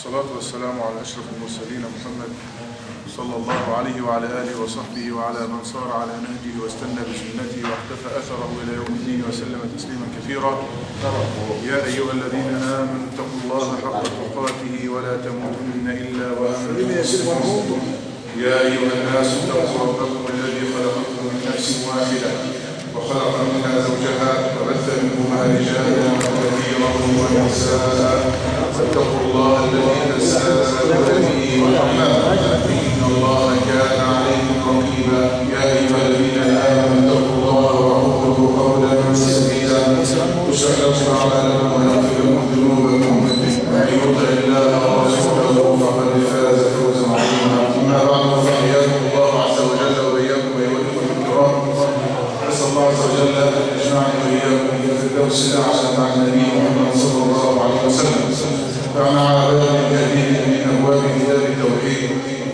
والصلاة والسلام على أشرف المرسلين محمد صلى الله عليه وعلى آله وصحبه وعلى من صار على نهجه واستنى بسنته واختفى أثره إلى يوم الدين وسلم تسليما كثيرا. يا أيها الذين آمنوا اتقوا الله حق تقاته ولا تموتن إلا وأنتم مسلمون. يا أيها الناس اتقوا ربكم الذي خلقكم من نفس واحدة وخلق منها زوجها وبث منهما رجالا كثيرا ونساء فاتقوا الله الذي تساءلون به والأرحام إن الله كان عليكم رقيبا. يا أيها الذين آمنوا اتقوا الله وقولوا قولا سديدا يصلح لكم أعمالكم ويغفر لكم ذنوبكم ومن يطع الله ورسوله فقد فاز فوزا عظيما. أما بعد فحياكم الله عز وجل وإياكم أيها الإخوة الكرام. نسأل الله عز وجل أن يجمعني وإياكم في الفردوس الأعلى مع النبي محمد صلى الله عليه وسلم. فمع باب جديد من أبواب كتاب التوحيد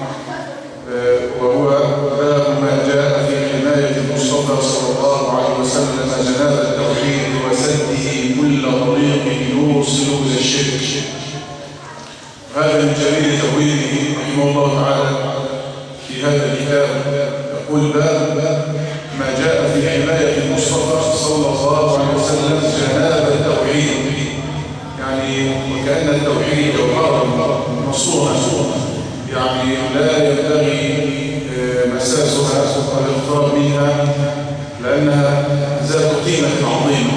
وهو باب ما جاء في حماية المصطفى صلى الله عليه وسلم جناب التوحيد وسده كل طريق يوصل إلى الشرك. هذا من جميل تأويله رحمه الله تعالى في هذا الكتاب. يقول باب ما جاء في حماية المصطفى صلى الله عليه وسلم جناب التوحيد، يعني وكأن التوحيد جوهرا مصونة، يعني لا ينبغي مساسها والاقتراب منها لأنها ذات قيمة عظيمة.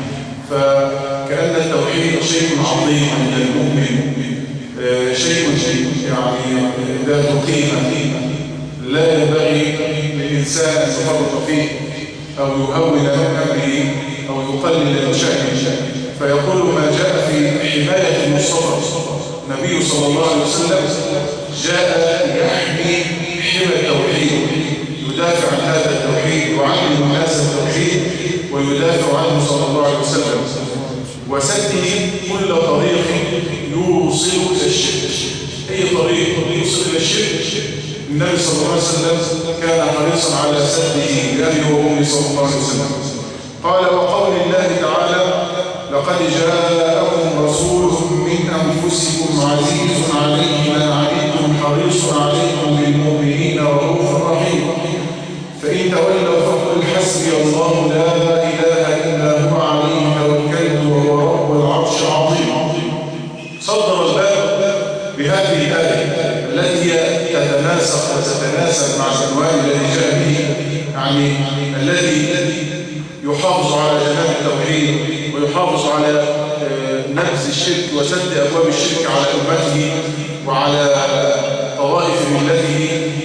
فكأن التوحيد شيء عظيم عند المؤمن، شيء يعني ذات قيمة لا ينبغي للإنسان أن يفرط فيه أو يهون من أمره أو يقلل من شأنه. فيقول ما جاء في حماية المصطفى النبي صلى الله عليه وسلم جاء يحمي حمى التوحيد، يدافع عن هذا التوحيد ويعلم الناس التوحيد ويدافع عنه صلى الله عليه وسلم وسده كل طريق يوصل إلى الشرك. أي طريق يوصل إلى الشرك النبي صلى الله عليه وسلم كان حريصا على سده بأبيه وأمه صلى الله عليه وسلم. قال وقول الله تعالى لقد جاءكم رسول من أنفسكم عزيز عليه ما عنتم حريص عليكم بالمؤمنين رؤوف رحيم فإن تولوا فقل حسبي الله لا إله إلا هو عليه توكلت وهو رب العرش العظيم. صدر الباب بهذه الآية التي تتناسق وتتناسب مع العنوان الذي جاء به، يعني الذي يحافظ على جناب التوحيد ويحافظ على نبذ الشرك وسد أبواب الشرك على أمته وعلى طوائف ملته.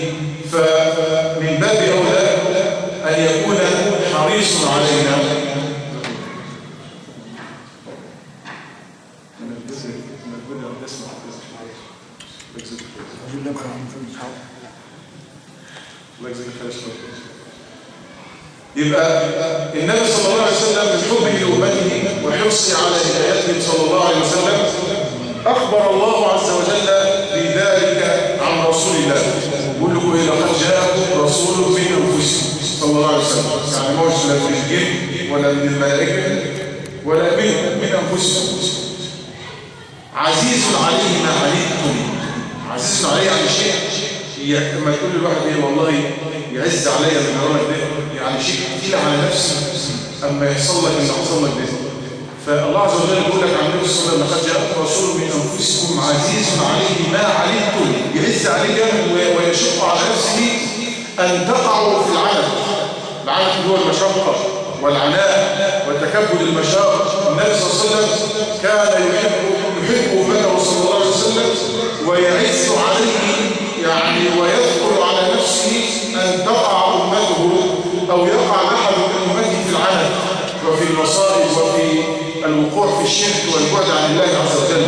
فمن باب أولى أن يكون حريص علينا يبقى النبي صلى الله عليه وسلم من حبه لأمته وحرصه على هدايته صلى الله عليه وسلم أخبر الله عز وجل بذلك عن رسول الله. يقول لكم لقد جاءكم رسول من أنفسكم صلى الله عليه وسلم، يعني مش لا من الجن ولا من الملائكة ولا من أنفسكم. عزيز عليه ما عنتم، عزيز عليه عن شيء لما تقول للواحد ايه والله يعز عليا من هرمك ده، يعني شيء كتير على نفسي اما يحصل لك اللي حصل لك ده. فالله عز وجل يقول لك عن النبي صلى الله عليه وسلم لقد جاءكم رسول من انفسكم عزيز عليه ما عنتم، يعز عليه ويشق على نفسه ان تقعوا في العنت. العنت هو المشقه والعناء وتكبد المشاق. النبي صلى الله عليه وسلم كان يحب امته صلى الله عليه وسلم ويعز عليه، يعني ويذكر على نفسه أن تقع أمته أو يقع أحد من أمته في العنت وفي المصائب وفي الوقوع في الشرك والبعد عن الله عز وجل.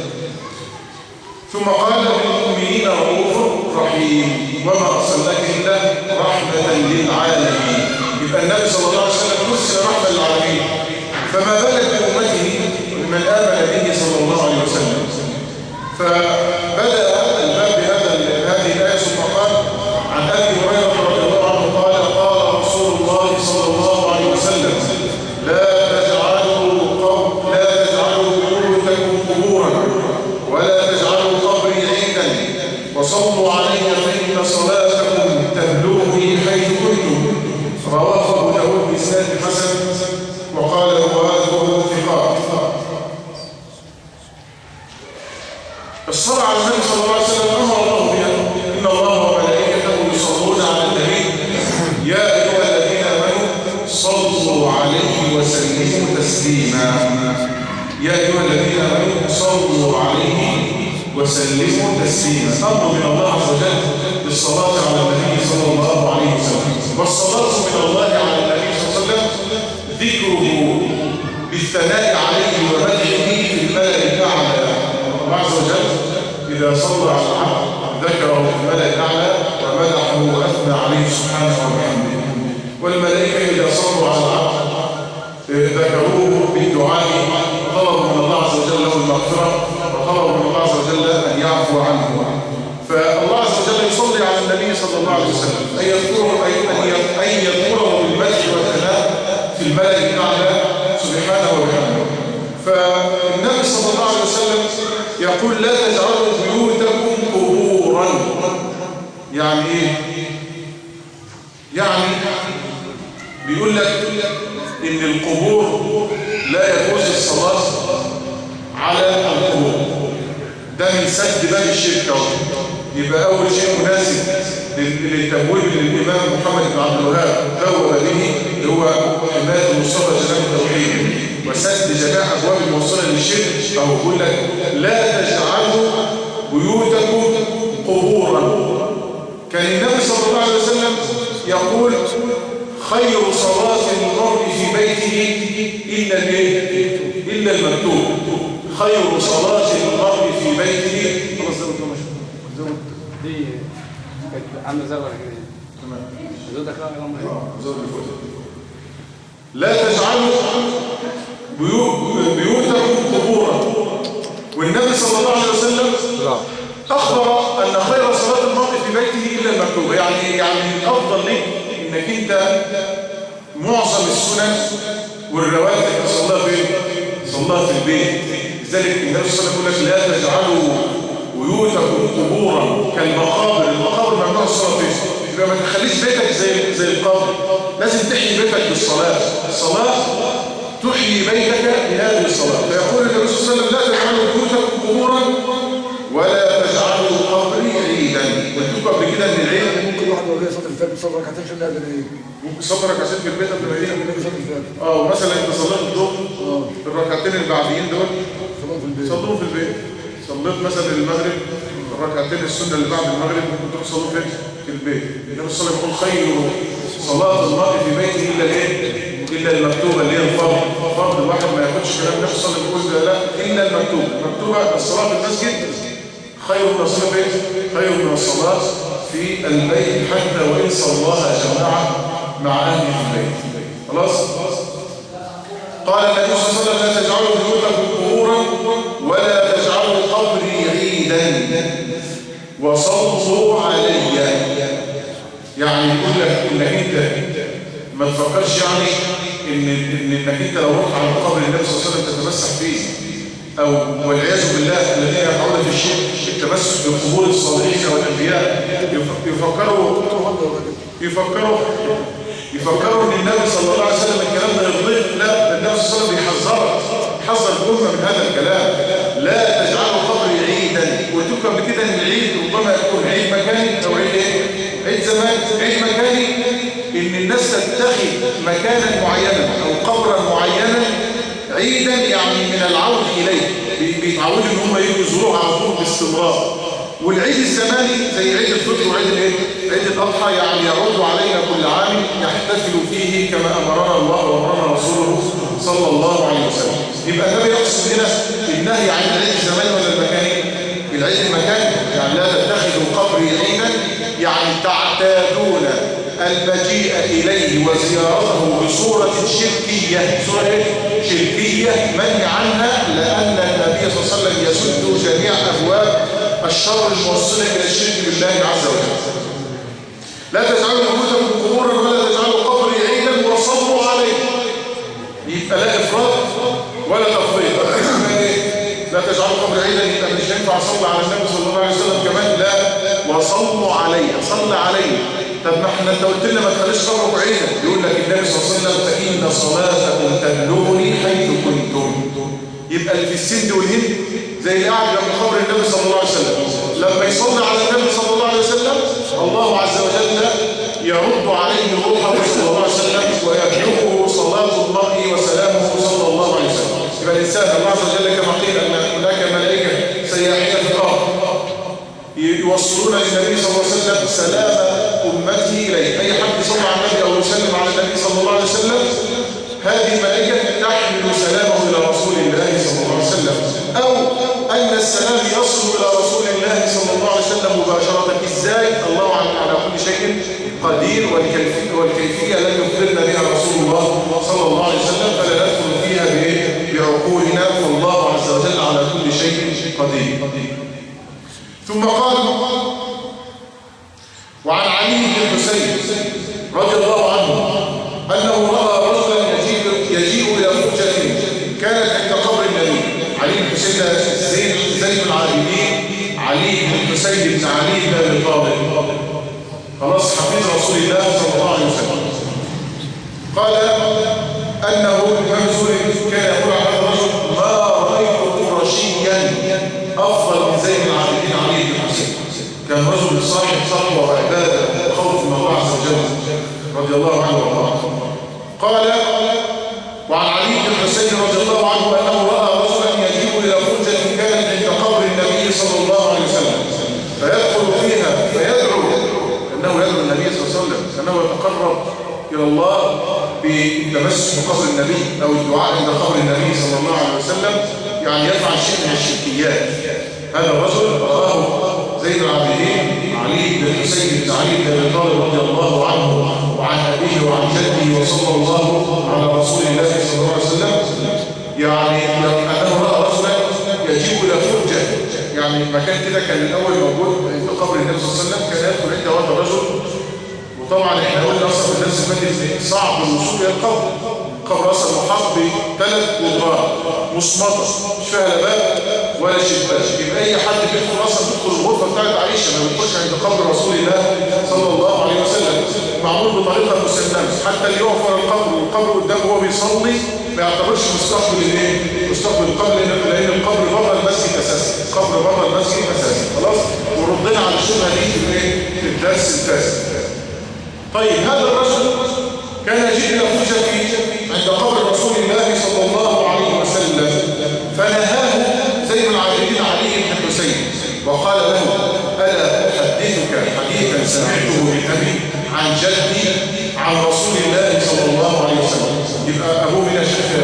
ثم قال للمؤمنين رؤوف رحيم وما أرسلناك إلا رحمة للعالمين. يبقى النبي صلى الله عليه وسلم أرسل رحمة للعالمين، فما بالك بأمته من آمن به صلى الله عليه وسلم. فبدأ الباب هذه الآية ثم قال عن أبي هريرة رضي الله عنه قال قال رسول الله صلى الله عليه وسلم لا تجعلوا بيوتكم قبورا ولا تجعلوا الصلاة على النبي صلى الله عليه وسلم أمر الله بها، إن الله وملائكته يصلون على النبي يا أيها الذين آمنوا صلوا عليه وسلموا تسليما. يا أيها الذين آمنوا صلوا عليه وسلموا تسليما. أمر من الله عز وجل بالصلاة على النبي صلى الله عليه وسلم. والصلاة من الله على النبي صلى الله عليه وسلم ذكره بالثناء عليه ومدحه في الملأ الأعلى. الله عز وجل إذا صلى على العبد ذكره في الملأ الأعلى ومدحه وأثنى عليه سبحانه وبحمده. والملائكة إذا صلوا على العبد ذكروه بالدعاء وطلبوا من الله عز وجل له المغفرة وطلبوا من الله عز وجل أن يعفو عنه. فالله عز وجل يصلي على النبي صلى الله عليه وسلم أن يذكره بالمدح والثناء في الملأ الأعلى سبحانه وبحمده. فالنبي صلى الله عليه وسلم يقول لا تجعلوا بيوتكم قبورا. يعني ايه؟ يعني بيقول لك ان القبور لا يجوز الصلاة على القبور. ده من سد باب الشرك. يبقى اول شيء مناسب للتبويب للامام محمد بن عبد الوهاب بوب به اللي هو حماية المصطفى جناب التوحيد وسد جميع ابواب الموصله للشرك. او يقول لك لا تجعلوا بيوتكم قبورا. كان النبي صلى الله عليه وسلم يقول خير صلاة المرء في بيته إلا المكتوب. خير صلاة المرء في بيته. خلاص زود دي كانت عامله زي ولا كده. تمام. زودك لا تجعلوا بيوتكم قبورا. والنبي صلى الله عليه وسلم أخبر أن خير صلاة المرء في بيته إلا المكتوبة. يعني الأفضل لك إنك أنت معظم السنن والرواتب تصليها فين؟ تصليها في البيت. لذلك النبي صلى الله عليه وسلم يقول لك لا تجعلوا بيوتكم قبورا كالمقابر. المقابر ممنوع الصلاة فيه. يبقى ما تخليش بيتك زي القبر. لازم تحيي بيتك بالصلاة. الصلاة تحيي بيتك بهذه الصلاة. فيقول النبي صلى الله عليه وسلم لا تجعلوا بيوتكم قبورا ولا تجعلوا قبري عيدا. قلت قبل كده ان العيد ممكن واحد وهي صلاه الفجر يصلي ركعتين عشان يقدر ايه؟ ممكن يصلي ركعتين في البيت قبل ما ينام. يصلي الفجر. ومثلا انت صليت الظهر الركعتين البعديين دول صلوهم في البيت. صليت مثلا المغرب الركعتين السنه اللي بعد المغرب ممكن تروح تصلوا في البيت. النبي صلى الله عليه وسلم يقول خير صلاه المرء في بيته الا المكتوبه اللي هي الفرض. فرض الواحد ما ياخدش كلام النبي صلى الله عليه وسلم يقول لا الا المكتوبه. المكتوبه الصلاه في المسجد خير من الصلاه خير من الصلاه في البيت حتى وان صلاها جماعه مع اهل البيت. خلاص. قال النبي صلى الله عليه وسلم لا تجعلوا بيوتكم قبورا ولا تجعلوا قبري عيدا وصلوا علي. يعني يقول لك انك انت ما تفكرش يعني انك انت لو رحت على قبر النبي صلى الله عليه وسلم تتمسح فيه او والعياذ بالله الذين يقعون في الشرك التمسك بقبور الصالحين والانبياء يفكروا ان النبي صلى الله عليه وسلم الكلام ده يرضيه. لا، النبي صلى الله عليه وسلم يحذر الامه من هذا الكلام. لا تجعلوا قبري عيدا. وقلت لكم قبل كده ان العيد ربما يكون عيد مكاني او عيد ايه؟ عيد زمان. عيد مكاني ان الناس تتخذ مكانا معينا او قبرا معينا عيدا، يعني من العود اليه. بيتعودوا ان هم يجوا يزوروه على طول باستمرار. والعيد الزماني زي عيد الفطر وعيد الايه؟ عيد الاضحى، يعني يعود علينا كل عام يحتفل فيه كما امرنا الله وامرنا رسوله صلى الله عليه وسلم. يبقى النبي يقصد هنا النهي عن العيد الزماني ولا المكاني؟ العيد المكاني، يعني لا تتخذوا قبري عيدا، يعني تعتادون المجيء اليه وزيارته بصوره شركيه. صوره ايه؟ شركيه منهي عنها، لان النبي صلى الله عليه وسلم يسد جميع ابواب الشر الموصله الى الشرك بالله عز وجل. لا تجعلوا بيوتكم قبورا ولا تجعلوا قبري عيدا وصلوا عليه. يبقى لا افراط ولا تفريط. لا تجعلوا قبري عيدا، يبقى مش هينفع اصلي على النبي صلى الله عليه وسلم كمان. لا، وصلوا عليه. صلى عليه. طب ما احنا انت قلت لنا ما تخليش قبرك عيدا. يقول لك النبي صلى الله عليه وسلم فان صلاتكم تبلغني حيث كنتم. يبقى اللي في السند والهند زي اللي قاعد جنب قبر النبي صلى الله لما يصلي على النبي صلى الله عليه وسلم الله عز وجل يرد عليه روحه صلى الله عليه وسلم ويبلغه صلاة المرء وسلامه صلى الله عليه وسلم. يبقى الإنسان الله عز وجل كما قيل أن هناك ملائكة سياحين في الأرض يوصلون للنبي صلى الله عليه وسلم سلام أمته إليه. أي حد يصلي على النبي أو يسلم على النبي صلى الله عليه وسلم هذه الملائكة تحمل سلامه إلى رسول الله صلى الله عليه وسلم، أو أن السلام يصل إلى رسول الله صلى الله عليه وسلم مباشرة. إزاي؟ الله على كل شيء قدير، والكيفية لم يخبرنا بها رسول الله صلى الله عليه وسلم، فلا ندخل فيها بعقولنا، فالله عز وجل على كل شيء قدير. ثم قال: وعن علي بن الحسين رضي الله عنه أنه رأى رجلا يجيء إلى فرجة كانت عند قبر النبي. علي بن الحسين زين العابدين، علي بن الحسين بن علي بن أبي طالب، خلاص حفيد رسول الله صلى الله عليه وسلم. قال أنه المنزل كان يقول عن هذا الرجل: ما رأيت قرشيا أفضل من زين العابدين علي بن الحسين. كان رجل صاحب تقوى وعبادة وخوف من الله عز وجل رضي الله عنه وارضاه. قال: وعن علي بن الحسين رضي الله عنه أنه رأى رجلا يجيء إلى فرجة كانت عند قبر النبي صلى الله عليه وسلم فيدخل فيها فيدعو، أنه يدعو النبي صلى الله عليه وسلم، أنه يتقرب إلى الله بالتمسك بقبر النبي أو الدعاء عند قبر النبي صلى الله عليه وسلم، يعني يفعل شيء من الشركيات. هذا الرجل رآه زين العابدين علي بن الحسين بن علي بن أبي طالب رضي الله عنه وعن أبيه وعن جده وصلى الله على رسول الله صلى الله عليه وسلم، يعني أنه رأى رجلا يجيء إلى فرجة، يعني مكان كده كان الأول موجود عند قبر النبي صلى الله عليه وسلم، كان يدخل عند هذا الرجل. وطبعا احنا قلنا اصلا في الناس المادي صعب الوصول الى القبر. القبر اصلا محاط بثلاث ادوار مصمطه مش فيها لا باب ولا شباك، يبقى اي حد بيدخل اصلا بيدخل الغرفه بتاعت عائشه، ما بيدخلش عند قبر رسول الله صلى الله عليه وسلم. معمول بطريقه مسلمه، حتى اللي يقف ورا القبر والقبر قدامه وهو بيصلي ما يعتبرش مستقبل الايه؟ مستقبل القبر، لان القبر بره المسجد اساسا، القبر بره المسجد اساسا. خلاص؟ وردنا على الشبهه دي في الدرس التاسع. طيب هذا الرجل كان يجيء إلى فرجة عند قبر رسول الله صلى الله عليه وسلم، فنهاه زين العابدين علي بن الحسين وقال له: ألا أحدثك حديثا سمعته من أبي عن جدي عن رسول الله صلى الله عليه وسلم. يبقى أبوه من الشيخ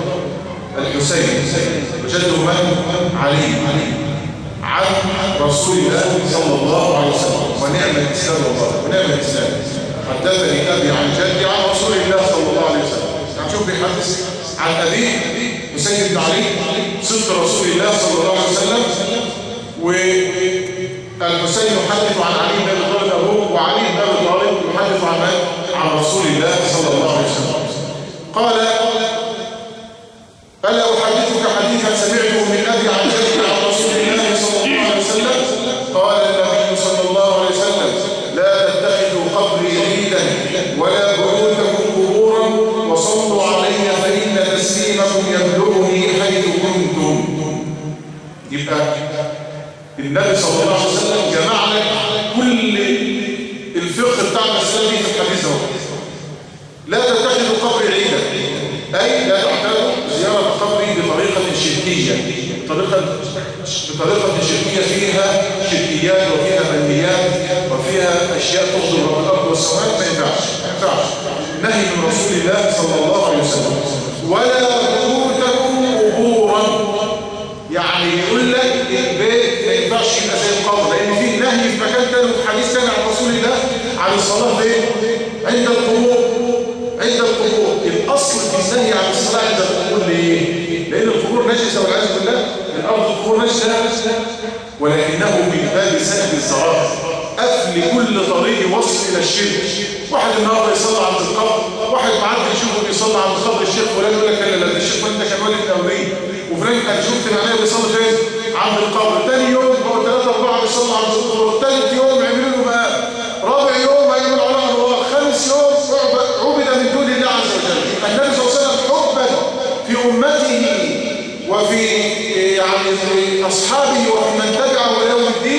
الحسين وجده من؟ علي عن رسول الله صلى الله عليه وسلم. ونعم الإسلام والله، ونعم الإسلام. حدثني أبي عن جدي عن رسول الله صلى الله عليه وسلم. يعني شوف بيحدث عن أبيه حسين بن علي صدق رسول الله صلى الله عليه وسلم، والحسين يحدث عن علي بن أبي طالب أبوه، وعلي بن أبي طالب يحدث عن من؟ عن رسول الله صلى الله عليه وسلم. قال: ألا أحدثك حديثا سمعته من أبي عن جدي عن رسول الله صلى الله عليه وسلم؟ قال النبي صلى الله عليه وسلم: لا تتخذوا قبري عيدا ولا بيوتكم قبورا، وصلوا علي فإن تسليمكم يبلغني حيث كنتم. يبقى النبي صلى الله عليه وسلم جمع لك كل الفقه بتاع المسألة دي في الحديث ده. لا تتخذوا قبري عيدا، أي لا تعتبروا زيارة قبري بطريقة شركية، بطريقة شركية فيها شركيات وفيها منيات وفيها أشياء تغضب رب الأرض والسماء. ما ينفعش. نهي من رسول الله صلى الله عليه وسلم. ولا بيوتكم قبورا، يعني يقول لك البيت ما ينفعش يبقى زي القبر، لأن فيه نهي في مكان تاني وفي حديث تاني عن رسول الله عن الصلاة فين؟ عند القبور. الأصل في النهي عن الصلاة عند القبور ليه؟ لأن القبور نجسة والعياذ بالله، الأرض القبور نجسة، ولكنه من باب سد الذرائع، قفل كل طريق وصل إلى الشرك. واحد النهارده يصلي عند القبر، واحد معدي يشوفه بيصلي عند قبر الشيخ فلان يقول لك لا ده الشيخ فلان ده كان والد أوليه، وفلان كان شفت معناه بيصلي فين؟ عند القبر. ثاني يوم بقوا 3 4 بيصلوا عند القبور، ثالث يوم يعملوا له مقام، رابع يوم هيعملوا علامة الله، خامس يوم عبد من دون الله عز وجل. النبي صلى الله عليه وسلم حبا في أمته وفي يعني أصحابه وفي من تبعه إلى يوم الدين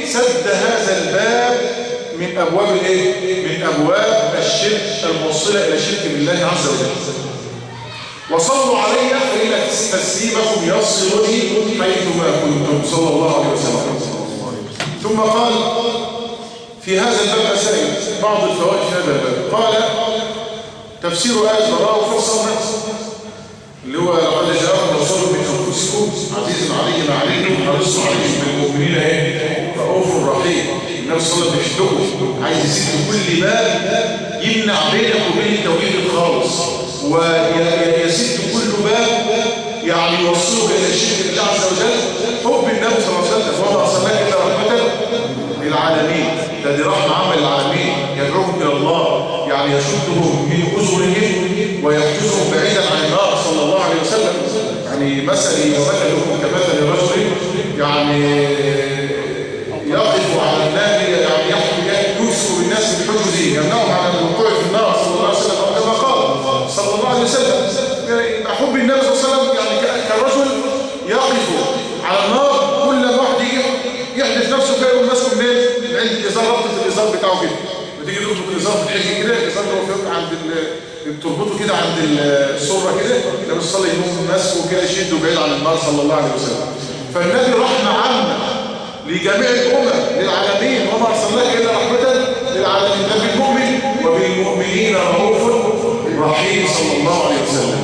سد هذا الباب من أبواب الايه؟ من أبواب الشرك الموصلة إلى شرك بالله عز وجل. وصلوا علي فإن تسليمكم يصلني حيثما كنتم صلى الله عليه وسلم. ثم قال في هذا الباب مسائل، بعض الفوائد في هذا الباب. قال تفسير آية براءة وفصلنا اللي هو لقد جاءكم رسول من أنفسكم عزيز عليه ما عليكم حريص عليكم بالمؤمنين رؤوف رحيم. النبي صلى الله عليه وسلم عايز يسد كل باب يمنع بينك وبين التوحيد الخالص، ويسد كل باب يعني يوصلك الى الشرك بالله عز وجل. حب النبي صلى الله عليه وسلم وما ارسلناك الا رحمه للعالمين، دي رحمه عامه للعالمين، يدعوهم الى الله يعني يشدهم من اجرهم ويحجزهم بعيدا عن النار صلى الله عليه وسلم. يعني مثلي ومثلكم كمثل رجل يعني يقف على النار يعني يوسف بالناس بالحجز يمنعهم عن الوقوع في النار صلى الله عليه وسلم كما قال صلى الله عليه وسلم. يعني حب النبي صلى الله عليه وسلم يعني كالرجل يقف على النار، كل واحد يحدث نفسه كده يقول ماسكه منين؟ من عند الازار، ربطه الازار بتاعه كده، وتيجي تربط الازار في الحجه كده، الازار اللي هو فوق عند تربطه كده عند السره كده، النبي صلى الله عليه وسلم يقوم ماسكه كده يشده بعيد عن النار صلى الله عليه وسلم. فالنبي رحمه عامه لجميع الأمم للعالمين، وما أرسلناك إلا رحمة للعالمين، بالمؤمن وبالمؤمنين رؤوف رحيم صلى الله عليه وسلم.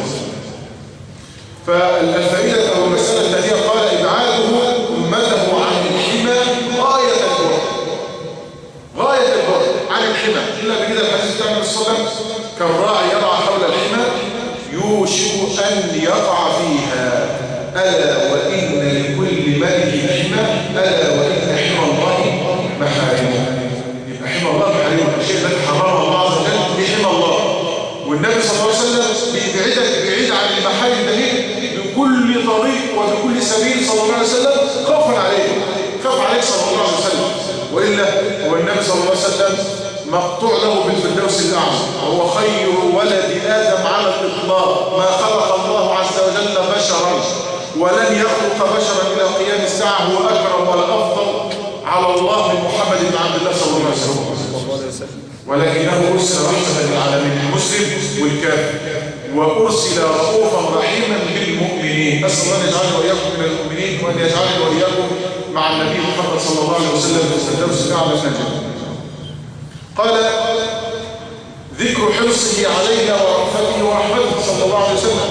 فالفائدة أو المسألة الثانية قال إبعاده أمته عن الحمى غاية البعد، غاية البعد عن الحمى. إلا بكده الحديث بتاع النبي صلى الله عليه وسلم كالراعي يرعى حول الحمى يوشك أن يقع فيها، ألا وإن لكل ملك حمى، ألا وإن حمى الله محارمه. يبقى حمى الله محارمه، الشيء الذي حرمه الله عز وجل بحمى الله. والنبي صلى الله عليه وسلم بيبعدك بعيد عن المحارم ده بكل طريق وبكل سبيل صلى الله عليه وسلم، خوفا عليه، خاف عليك صلى الله عليه وسلم. وإلا هو النبي صلى الله عليه وسلم مقطوع له بالفردوس الأعلى، وهو خير ولد آدم على الإطلاق، ما خلق الله عز وجل بشرا ولن يخلق بشرا إلى قيام الساعة، هو أكرم والأفضل على الله من محمد بن عبد الله صلى الله عليه وسلم. ولكنه أرسل رحمة للعالمين، المسلم والكافر، وأرسل رؤوفا رحيما بالمؤمنين. أسأل الله أن يجعلنا وإياكم من المؤمنين، وأن يجعلنا وإياكم مع النبي محمد صلى الله عليه وسلم في الفردوس الأعلى من الجنة. قال ذكر حرصه علينا ورحمته ورحمته صلى الله عليه وسلم.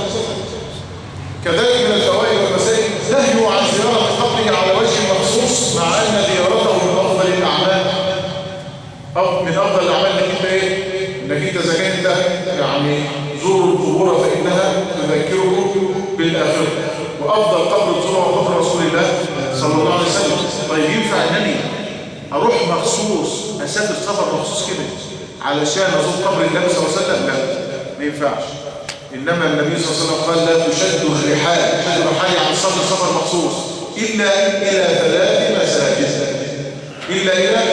كذلك من الفوائد والمسائل نهي عن زيارة قبره على وجه مخصوص، مع أن زيارته من أفضل الأعمال، أو من أفضل الأعمال إنك أنت إيه؟ إنك أنت إذا كنت يعني زور القبور فإنها تذكره بالآخرة، وأفضل قبر زوره قبر رسول الله صلى الله عليه وسلم. طيب ينفع أنني أروح مخصوص أسافر سفر مخصوص كده علشان أزور قبر النبي صلى الله عليه وسلم؟ لا، ما ينفعش. إنما النبي صلى الله عليه وسلم قال لا تشد الرحال، تشد الرحال عن سفر مخصوص إلا إلى 3 مساجد، إلا إلى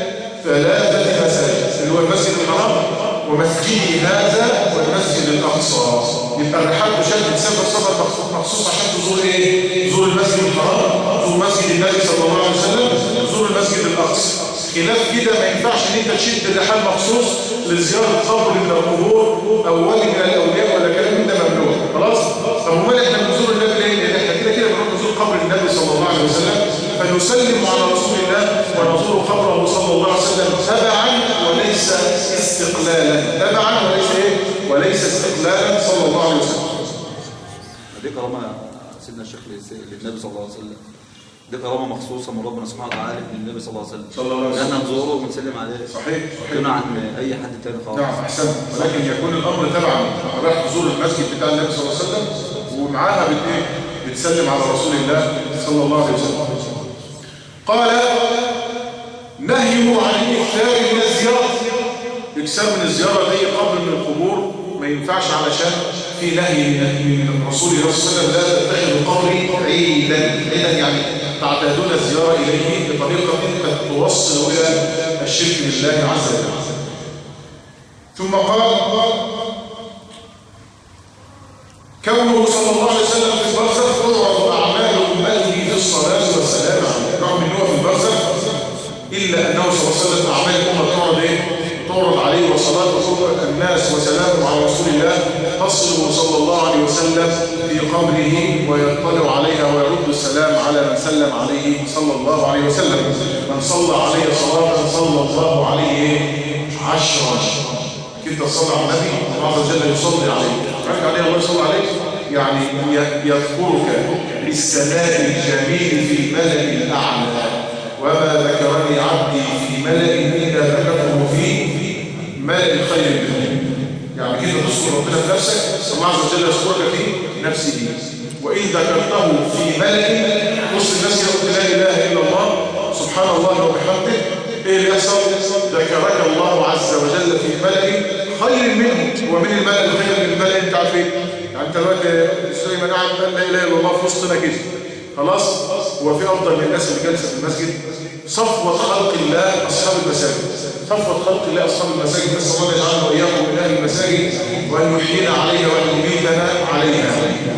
3 مساجد، اللي هو المسجد الحرام ومسجدي هذا والمسجد الأقصى. يبقى الرحال تشد سفر مخصوص عشان تزور إيه؟ تزور المسجد الحرام، تزور مسجد النبي صلى الله عليه وسلم، تزور المسجد الأقصى. خلاف كده ما ينفعش ان انت تشد الرحال مخصوص لزيارة قبر من القبور او ولي من الاولياء ولا كلام من ده ممنوع. خلاص؟ طب امال احنا بنزور النبي ليه؟ لان احنا كده بنروح نزور قبر النبي صلى الله عليه وسلم، فنسلم على رسول الله ونزور قبره صلى الله عليه وسلم تبعا وليس استقلالا، تبعا وليس ايه؟ وليس استقلالا صلى الله عليه وسلم. دي كرامه سيدنا الشيخ للنبي صلى الله عليه وسلم، دي كرامه مخصوصه من ربنا سبحانه وتعالى للنبي صلى الله عليه وسلم، لأننا نزوره ونسلم عليه. صحيح دون عن اي حد تاني خالص. نعم احسن، ولكن يكون الامر تبعا، رايح تزور المسجد بتاع النبي صلى الله عليه وسلم ومعاها بتسلم على رسول الله صلى الله عليه وسلم. قال نهيه عن الاكثار من الزياره، اكثار من الزياره دي قبل من القبور ما ينفعش، علشان في نهي من رسول الله صلى الله عليه وسلم لا تتخذوا قبري عيدا. عيدا يعني تعتادون الزيارة إليه بطريقة قد توصل إلى الشرك بالله عز وجل. ثم قال كونه صلى الله عليه وسلم في البرزخ تعرض أعمال أمته في الصلاة والسلام عليه، رغم أنه في البرزخ إلا أنه صلى الله عليه وسلم أعمال الأمة تعرض عليه، وصلاة الناس وسلامه على رسول الله تصل صلى الله عليه وسلم في قبره ويطلع عليها ويرد السلام على من سلم عليه صلى الله عليه وسلم. من صلى عليه صلاة صلى الله عليه 10. كنت تصلي على النبي الله عز وجل يصلي عليه، عارف عليه الله يصلي عليه، يعني يذكرك بالسماء الجميل في الملأ الأعلى. وما ذكرني عبدي في ملأ إلا ذكرته في ملأ خير منه. يعني كده تذكر ربنا في نفسك، الله عز وجل يذكرك في نفسه. وإن ذكرته في ملأ، نص الناس يقول لا إله إلا الله سبحان الله وبحمده، إيه اللي يحصل؟ ذكرك الله عز وجل في ملأ خير منه. ومن الملأ الخير من الملأ أنت عارفين؟ يعني أنت دلوقتي سليمان قاعد قال لا إله إلا الله في وسطنا كده، خلاص؟ هو في أفضل من الناس اللي جالسة في المسجد؟ صفوة خلق الله أصحاب المساجد، صفوة خلق الله أصحاب المساجد. نسأل الله يجعلنا وإياكم من أهل المساجد، وأن يحيينا عليها وأن يميتنا عليها.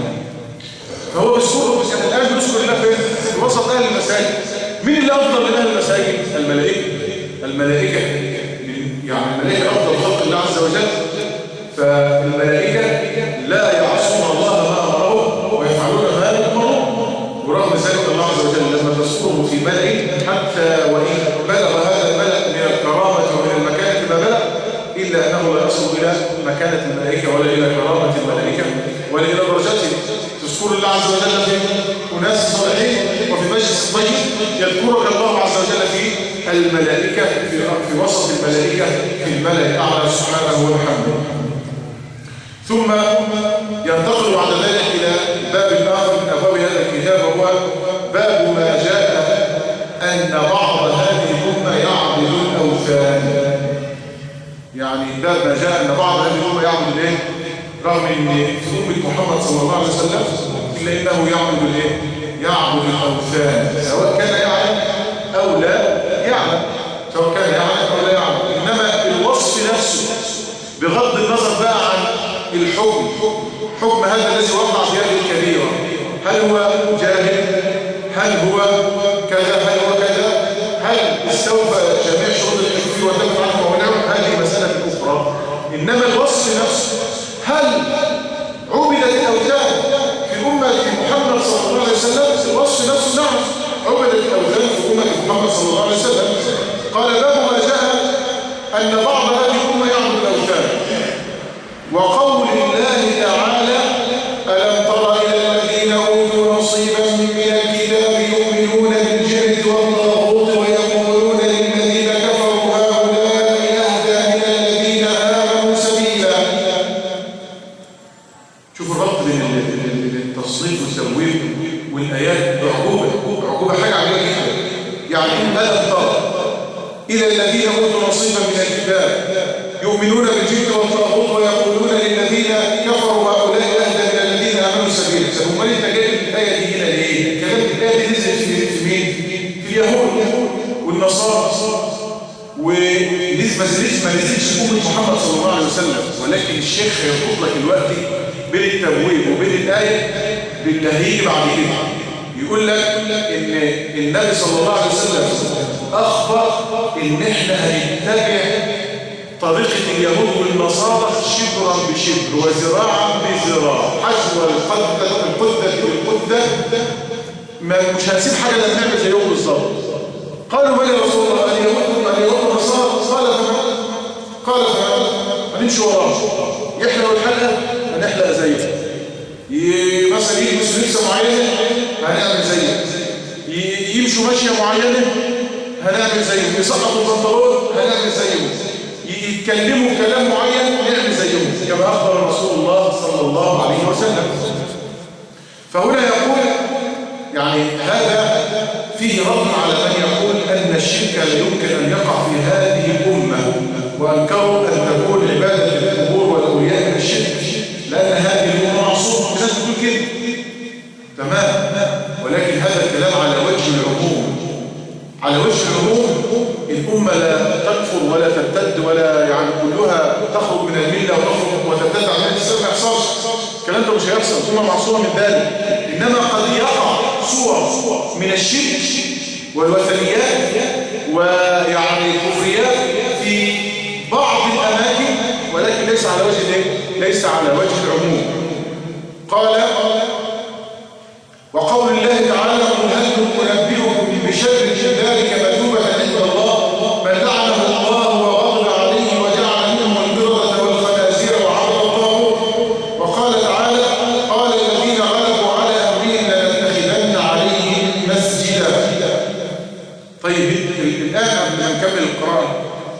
فهو بيذكر، كان الآن بيذكر الله في وسط أهل المساجد. مين اللي أفضل من أهل المساجد؟ الملائكة. الملائكة يعني الملائكة أفضل خلق الله عز وجل. فالملائكة لا يعصون الله ما أمرهم ويفعلون ما يأمرون. ورغم ذلك الله عز وجل لما تذكره في ملأ، حتى وإن بلغ هذا الملأ من الكرامة ومن المكانة ما بلغ، إلا أنه لا يصل إلى مكانة الملائكة ولا إلى كرامة الملائكة ولا إلى درجاتهم. تذكر الله عز وجل في أناس صالحين وفي مجلس طيب، يذكرك الله عز وجل في الملائكة، في وسط الملائكة في الملأ الأعلى سبحانه وبحمده. ثم ينتقل بعد ذلك إلى باب آخر من أبواب هذا الكتاب، وهو باب ما جاء أن بعض هذه الأمة يعبد الأوثان. يعني باب ما جاء أن بعض هذه الأمة يعبد الإيه؟ رغم أن في أمة محمد صلى الله عليه وسلم إلا إنه يعبد الإيه؟ يعبد الأوثان، سواء كان يعلم أو لا يعلم، سواء كان يعلم أو لا يعلم. إنما الوصف نفسه بغض النظر بقى عن الحكم، حكم هذا الذي وقع في هذه الكبيرة، هل هو جاهل؟ هل هو كذا؟ هل هو كذا؟ هل استوفى جميع شروط الحكم وتم عنه ونعم؟ هذه مسألة أخرى. إنما الوصف نفسه، هل عبدت الأوثان في أمة محمد صلى الله عليه وسلم؟ الوصف نفسه نعم، عبدت الأوثان في أمة محمد صلى الله عليه وسلم. قال باب ما جاء أن بعض هذه الأمة يعبد الأوثان. وقول الله تعالى ألم تر إلى الذين أوتوا نصيبا من الكتاب يؤمنون بالجبت والطاغوت ويقولون للذين كفروا هؤلاء أهدى من الذين آمنوا سبيلا. شوفوا الربط بين التصنيف والتبويب والآيات بعقوبة حاجة عجيبة جدا. يعني ألم تر إلى الذين أوتوا نصيبا من الكتاب يؤمنون بالجبت والطاغوت ويقولون للذين كفروا هؤلاء أهدى من الذين آمنوا سبيلا. طب امال انت جايب الآية دي هنا ليه؟ كلام الآية دي نزلت في مين؟ في اليهود والنصارى، ما نزلش في أمة محمد صلى الله عليه وسلم. ولكن الشيخ هيربط لك الوقت بين التبويب وبين الآية باللي هيجي بعد كده. يقول لك إن النبي صلى الله عليه وسلم أخبر إن إحنا هنتبع طريقة اليهود والنصارى شبرا بشبر وزراعا بزراع، حشو القدة بالقدة، مش هنسيب حاجة لأن نعمل زيهم بالظبط. قالوا بل يا رسول الله اليهود والنصارى؟ قال فمن هنمشي وراه، يحلق الحلقة هنحلق زيه، مثلا يلبسوا لبسة معينة هنعمل زيه، يمشوا ماشية معينة هنعمل زيه، يسقطوا البنطلون هنعمل زيه، يتكلموا كلام معين نعمل زيهم، كما أخبر رسول الله صلى الله عليه وسلم. فهنا يقول يعني هذا فيه رد على من يقول أن الشرك لا يمكن أن يقع في هذه الأمة، وأنكروا أن تكون عبادة القبور والأولياء من الشرك، لأن هذه الأمة معصومة. الناس بتقول كده تمام، ولكن هذا الكلام على وجه العموم. على وجه العموم الأمة لا تكفر ولا ترتد ولا يعني كلها تخرج من الملة وترتد عن الإسلام، ما يحصلش. الكلام ده مش هيحصل، الأمة معصومة من ذلك. إنما قد يقع صور من الشرك والوثنيات ويعني كفريات في بعض الأماكن، ولكن ليس على وجه ليس على وجه العموم. قال: وقول الله تعالى: قل هل ننبئكم بشر من ذلك مثوبة عند الله من لعنه الله وغضب عليه وجعل منهم القردة والخنازير وعبد الطاغوت. وقال تعالى: قال الذين غلبوا على أمرهم لنتخذن عليهم مسجدا. طيب الآن قبل ما نكمل القرآن،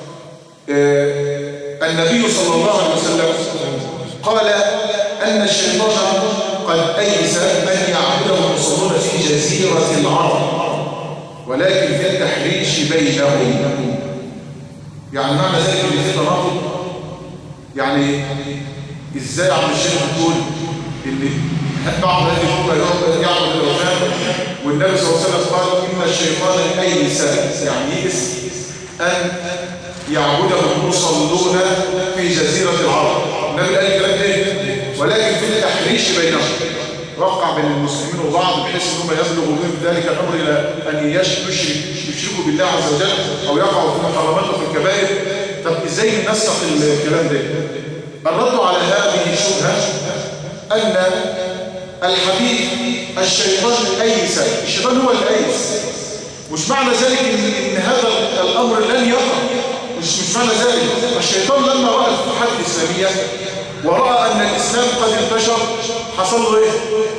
النبي صلى الله عليه وسلم قال أن الشيطان قد أيس أن يعبده المصلون في جزيرة العرب، ولكن في التحريش بينهم. يعني معنى ذلك اللي في تناقض. يعني ازاي عم الشيخ بتقول ان بعض هذه الامه يعبد الاوثان، والنبي صلى الله عليه وسلم قال ان الشيطان ايس، يعني يئس ان يعبده المصلون في جزيره العرب. النبي قال الكلام ده، ولكن في التحريش بينهم، وقع بين المسلمين وبعض بحيث انهم يبلغوا بهم ذلك الامر الى ان يشركوا بالله عز وجل او يقعوا في محرمات وفي الكبائر. طب ازاي ننسق الكلام ده؟ الرد على هذه الشبهه ان الحديث الشيطان ايس، الشيطان هو الايس، مش معنى ذلك ان هذا الامر لن يقع، مش معنى ذلك. الشيطان لما راى الفتوحات الاسلاميه ورأى أن الإسلام قد انتشر حصل له إيه؟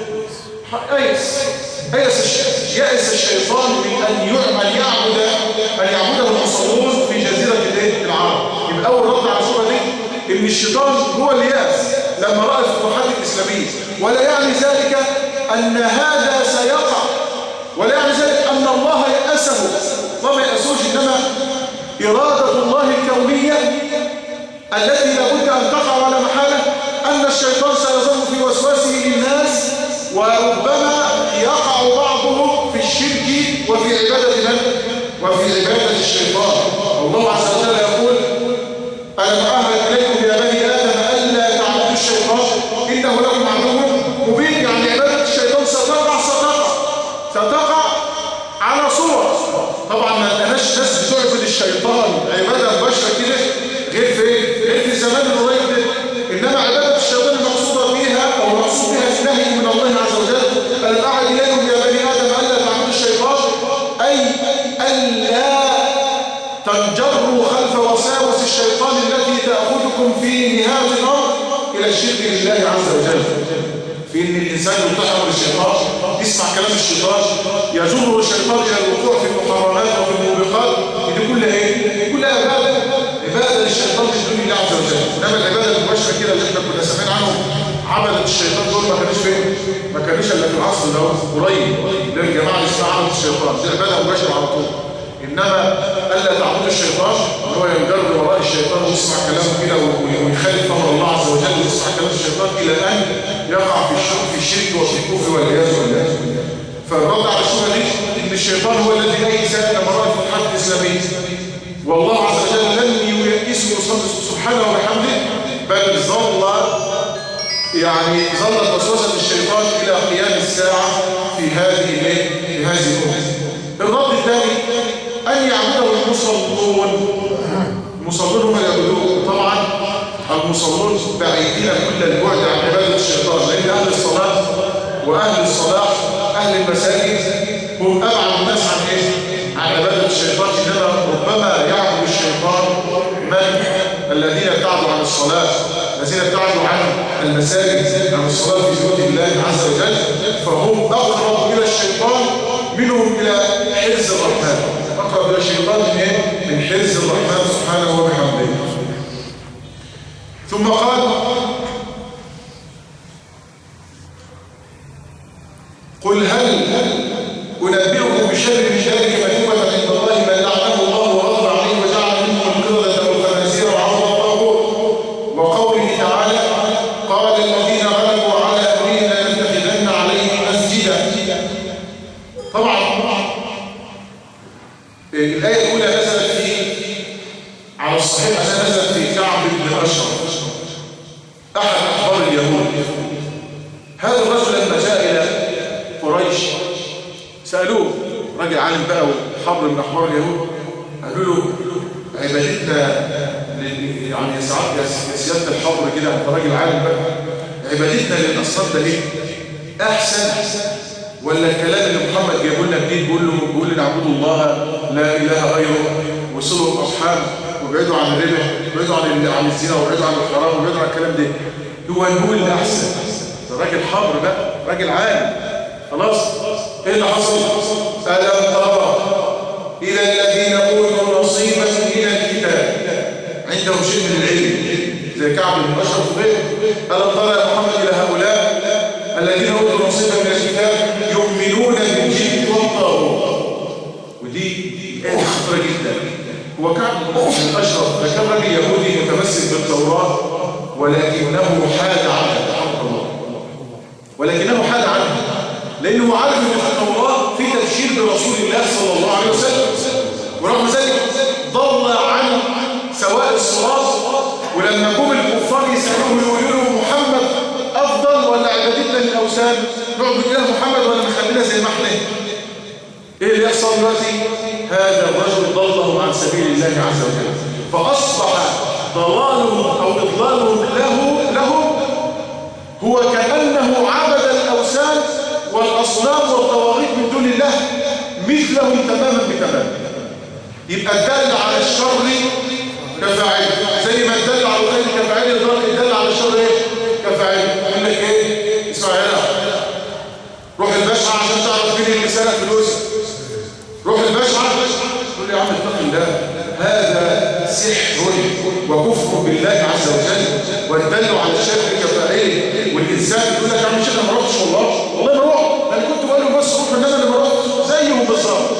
يأس الشيطان من أن يعبده المصلون في جزيرة العرب. يبقى أول رد على الشبهة دي إن الشيطان هو اللي يأس لما رأى الفتوحات الإسلامية، ولا يعني ذلك أن هذا سيقع، ولا يعني ذلك أن الله يأسه. الله ما يأسوش، إنما إرادة الله الكونية التي لابد أن تقع على محالة أن الشيطان سيظل في وسواسه للناس، وربما يقع بعضهم في الشرك وفي عبادة من؟ وفي عبادة الشيطان. الله عز وجل يقول: ألم أعهد إليكم يا بني آدم ألا تعبدوا الشيطان إنه لكم عدو مبين. يعني عبادة الشيطان ستقع على صور. طبعا ما لقناش ناس بتعبد الشيطان عبادة مباشرة كده غير في الزمان القريب ده، انما عباده الشيطان المقصوده فيها او المقصود بها النهي من الله عز وجل: ألم أعهد إليكم يا بني آدم ألا تعبدوا الشيطان، أي ألا تنجروا خلف وساوس الشيطان التي تأخذكم في نهاية الأمر إلى الشرك بالله عز وجل. في ان الانسان يلتحق بالشيطان، يسمع كلام الشيطان، يجره الشيطان الى الوقوع في المحرمات وفي الموبقات. دي كلها ايه؟ كلها عباده للشيطان من دون الله عز وجل. انما العباده المباشره كده اللي احنا كنا سامعين عنهم عبده الشيطان دول ما كانوش فين؟ ما كانوش الا في العصر ده قريب للجماعه اللي اسمها عبده الشيطان، دي عباده مباشره على طول. انما الا تعبدوا الشيطان هو ينجر وراء الشيطان ويسمع كلامه كده ويخالف امر الله عز وجل ويسمع كلام الشيطان الى ان يقع في الشرك وفي الكفر والعياذ بالله. فالرد على الشبهه دي ان الشيطان هو الذي ايس لما راى الفتوحات الاسلاميه، والله عز وجل لم ييئسه سبحانه وبحمده، بل ظلت وسوسه الشيطان الى قيام الساعه في هذه الامه. الرد الثاني أن يعبده المصلون هم يعبدوه. طبعا المصلون بعيدين كل البعد عن عبادة الشيطان، لأن أهل الصلاة وأهل الصلاح أهل المساجد هم أبعد الناس عن عبادة الشيطان. إنما ربما يعبد الشيطان الذين ابتعدوا عن الصلاة، الذين ابتعدوا عن المساجد، عن الصلاة في بيوت الله عز وجل، فهم أقرب إلى الشيطان منهم إلى حرز الرحمن، أقرب إلى الشيطان من حرز الرحمن سبحانه وبحمده. ثم قال: قل هل أنبئكم بشر من ذلك مثوبة عند الله من لعنه الله وغضب عليه وجعل منهم القردة والخنازير وعبد الطاغوت. وقوله تعالى: قال الذين غلبوا على أمرهم لنتخذن عليهم مسجدا. طبعا الآية الأولى نزلت على الصحيح أنها نزلت في كعب بن أشرف أحد أحبار اليهود. هذا الرجل لما جاء إلى قريش سألوه، راجل عالم بقى وحبر من أحبار اليهود، قالوا له عبادتنا يعني ساعات يا سيادة الحضر كده انت راجل عالم بقى، عبادتنا للأصنام ده ايه؟ أحسن ولا الكلام اللي محمد جايبه لنا جديد بيقول لنا اعبدوا الله لا إله غيره وصلوا الأصحاب وابعدوا عن الربا وابعدوا عن الزنا وابعدوا عن الحرام وابعدوا عن الكلام ده، هو اللي أحسن. ده راجل حضر بقى، راجل عالم. خلاص ايه اللي حصل؟ ألم ترى إلى الذين أوتوا نصيبا من الكتاب، عندهم شيء من العلم زي كعب بن أشرف وغيره. ألم ترى يا محمد إلى هؤلاء الذين أوتوا نصيبا من الكتاب يؤمنون بالجبت والطاغوت. ودي آية خطيرة جدا. هو كعب بن أشرف ده كان راجل يهودي متمسك بالتوراة ولكنه حاد عنها، ولكنه حاد عنها لأنه عارف أن في التوراة في تبشير برسول الله صلى الله عليه وسلم، ورغم ذلك ضل عن سواء الصراط. ولما جم الكفار يسألوه يقولوا له محمد أفضل ولا عبادتنا للأوثان؟ نعبد إله محمد ولا نخلينا زي ما احنا؟ إيه اللي يحصل دلوقتي؟ هذا الرجل ضلهم عن سبيل الله عز وجل، فأصبح ضلالهم أو إضلالهم له هو كأنه عبد الأوثان والأصنام والطواغيت من دون الله مثلهم تماما بتمام. يبقى الدل على الشر كفاعل، زي ما الدل على الخير كفاعل الدل على الشر ايه؟ كفاعل. يقول لك ايه؟ اسمع هنا، روح البشعة عشان تعرف مين اللي سرق فلوس. روح البشعة تقول لي يا عم اتق الله، هذا سحر وكفر بالله عز وجل، والدل على الشر كفاعل. والإنسان يقول لك يا عم الشيخ أنا ما رحتش، والله ما رحت، أنا كنت بقول له بس روح إن أنا اللي ما رحتش. زيهم بالظبط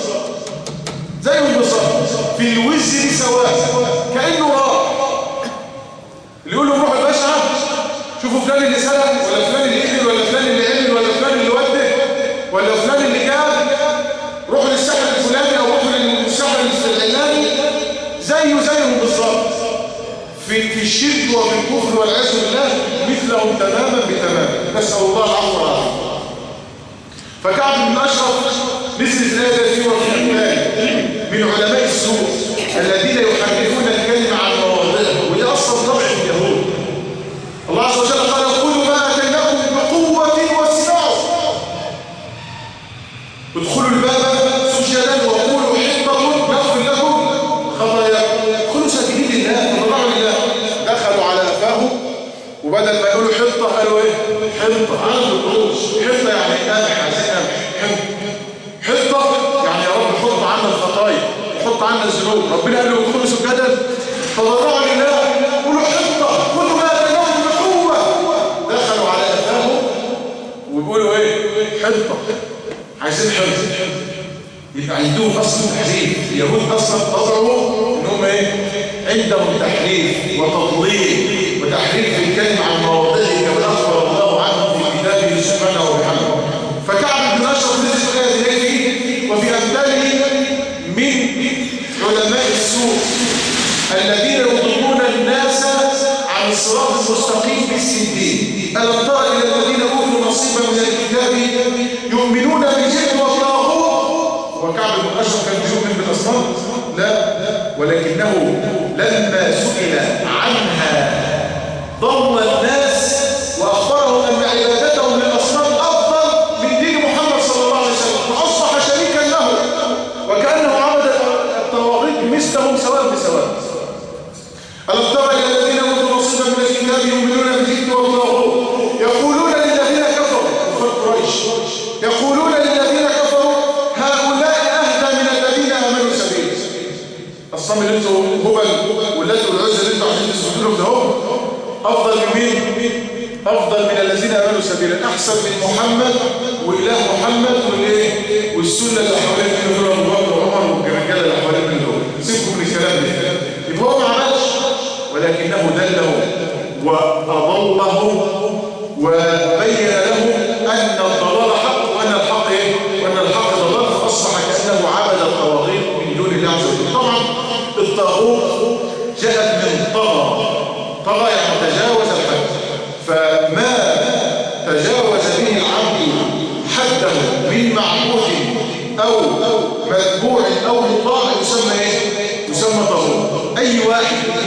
في الوزر سواء، كأنه راح. اللي يقول له روح البشعة شوفوا فلان اللي سرق ولا فلان اللي قتل ولا فلان اللي عمل ولا فلان اللي وده ولا فلان اللي جاب، روحوا للسحر الفلاني أو روحوا للسحر العلاني، زيهم بالظبط في الشرك وفي الكفر والعياذ بالله مثلهم تماما بتمام. نسأل الله العفو والعافية. فكعب بن أشرف نزلت الآية دي وفي أمثال من علماء السوء الذين يحرفون الكلمة عن مواضعه، ودي أصلا طبع اليهود. الله عز وجل قال خذوا ما آتيناكم بقوة واسمعوا، ادخلوا الباب سجدا وقولوا حطة نغفر لكم خطاياكم. ادخلوا ساجدين لله تضرعوا لله. دخلوا على أفاهم وبدل ما يقولوا حطة قالوا ايه؟ حطة. عنده قروش. حطة يعني قمح، عايزين قمح. حطة يعني يا رب حط عنا الخطايا، حط عنا الذنوب. ربنا قال له ادخلوا سجدا تضرعوا لله قولوا حطة خذوا ما آتيناكم بقوة. دخلوا على أفاهم ويقولوا ايه؟ حطة، عايزين حطة. يبقى عندهم اصل تحريف. اليهود اصلا طبعوا انهم ايه؟ عندهم تحريف وتضليل وتحريف الكلمة عن مواضعه كما اخبر الله عنه في كتابه سبحانه وبحمده. فكعب بن اشرف نزل الايه دي وفي امثاله من علماء السوء الذين يضلون الناس عن الصراط المستقيم بالسندين. ألم تر الى الذين اوتوا نصيبا من الكتاب يؤمنون بالجبت والطاغوت. وكعب بن أشرف كان يؤمن بالأصنام؟ لا، ولكنه لما سئل عنها ضل الناس وأخبرهم أن عبادتهم للأصنام أفضل من دين محمد صلى الله عليه وسلم، فأصبح شريكا له وكأنه عبد الطواغيت مثلهم سواء بسواء. ألم تر إلى الذين أوتوا نصيبا من الكتاب يؤمنون بالجبت والطاغوت يقولون للذين كفروا كفار قريش يقولون للذين كفروا هؤلاء أهدى من الذين آمنوا سبيلا. الصنم اللي انتوا هبل واللات والعزى اللي انتوا عايزين تسجدوا لهم ده هم أفضل من مين؟ أفضل من الذين آمنوا سبيلا، أحسن من محمد وإله محمد والسنة اللي حوالين منه دول أبو بكر وعمر والرجالة اللي حوالين منه دول. سيبكم من الكلام ده. يبقى هو ما عملش ولكنه دلهم وأضلهم وبين لهم أن الضلال حق وأن الحق إيه؟ وأن الحق ضلال، فأصبح كأنه عبد الطواغيت من دون الله عز وجل. طبعا الطاغوت جاءت من طغى يعني تجاوز الحد، فما تجاوز به العبد حده من معبود أو مذبوح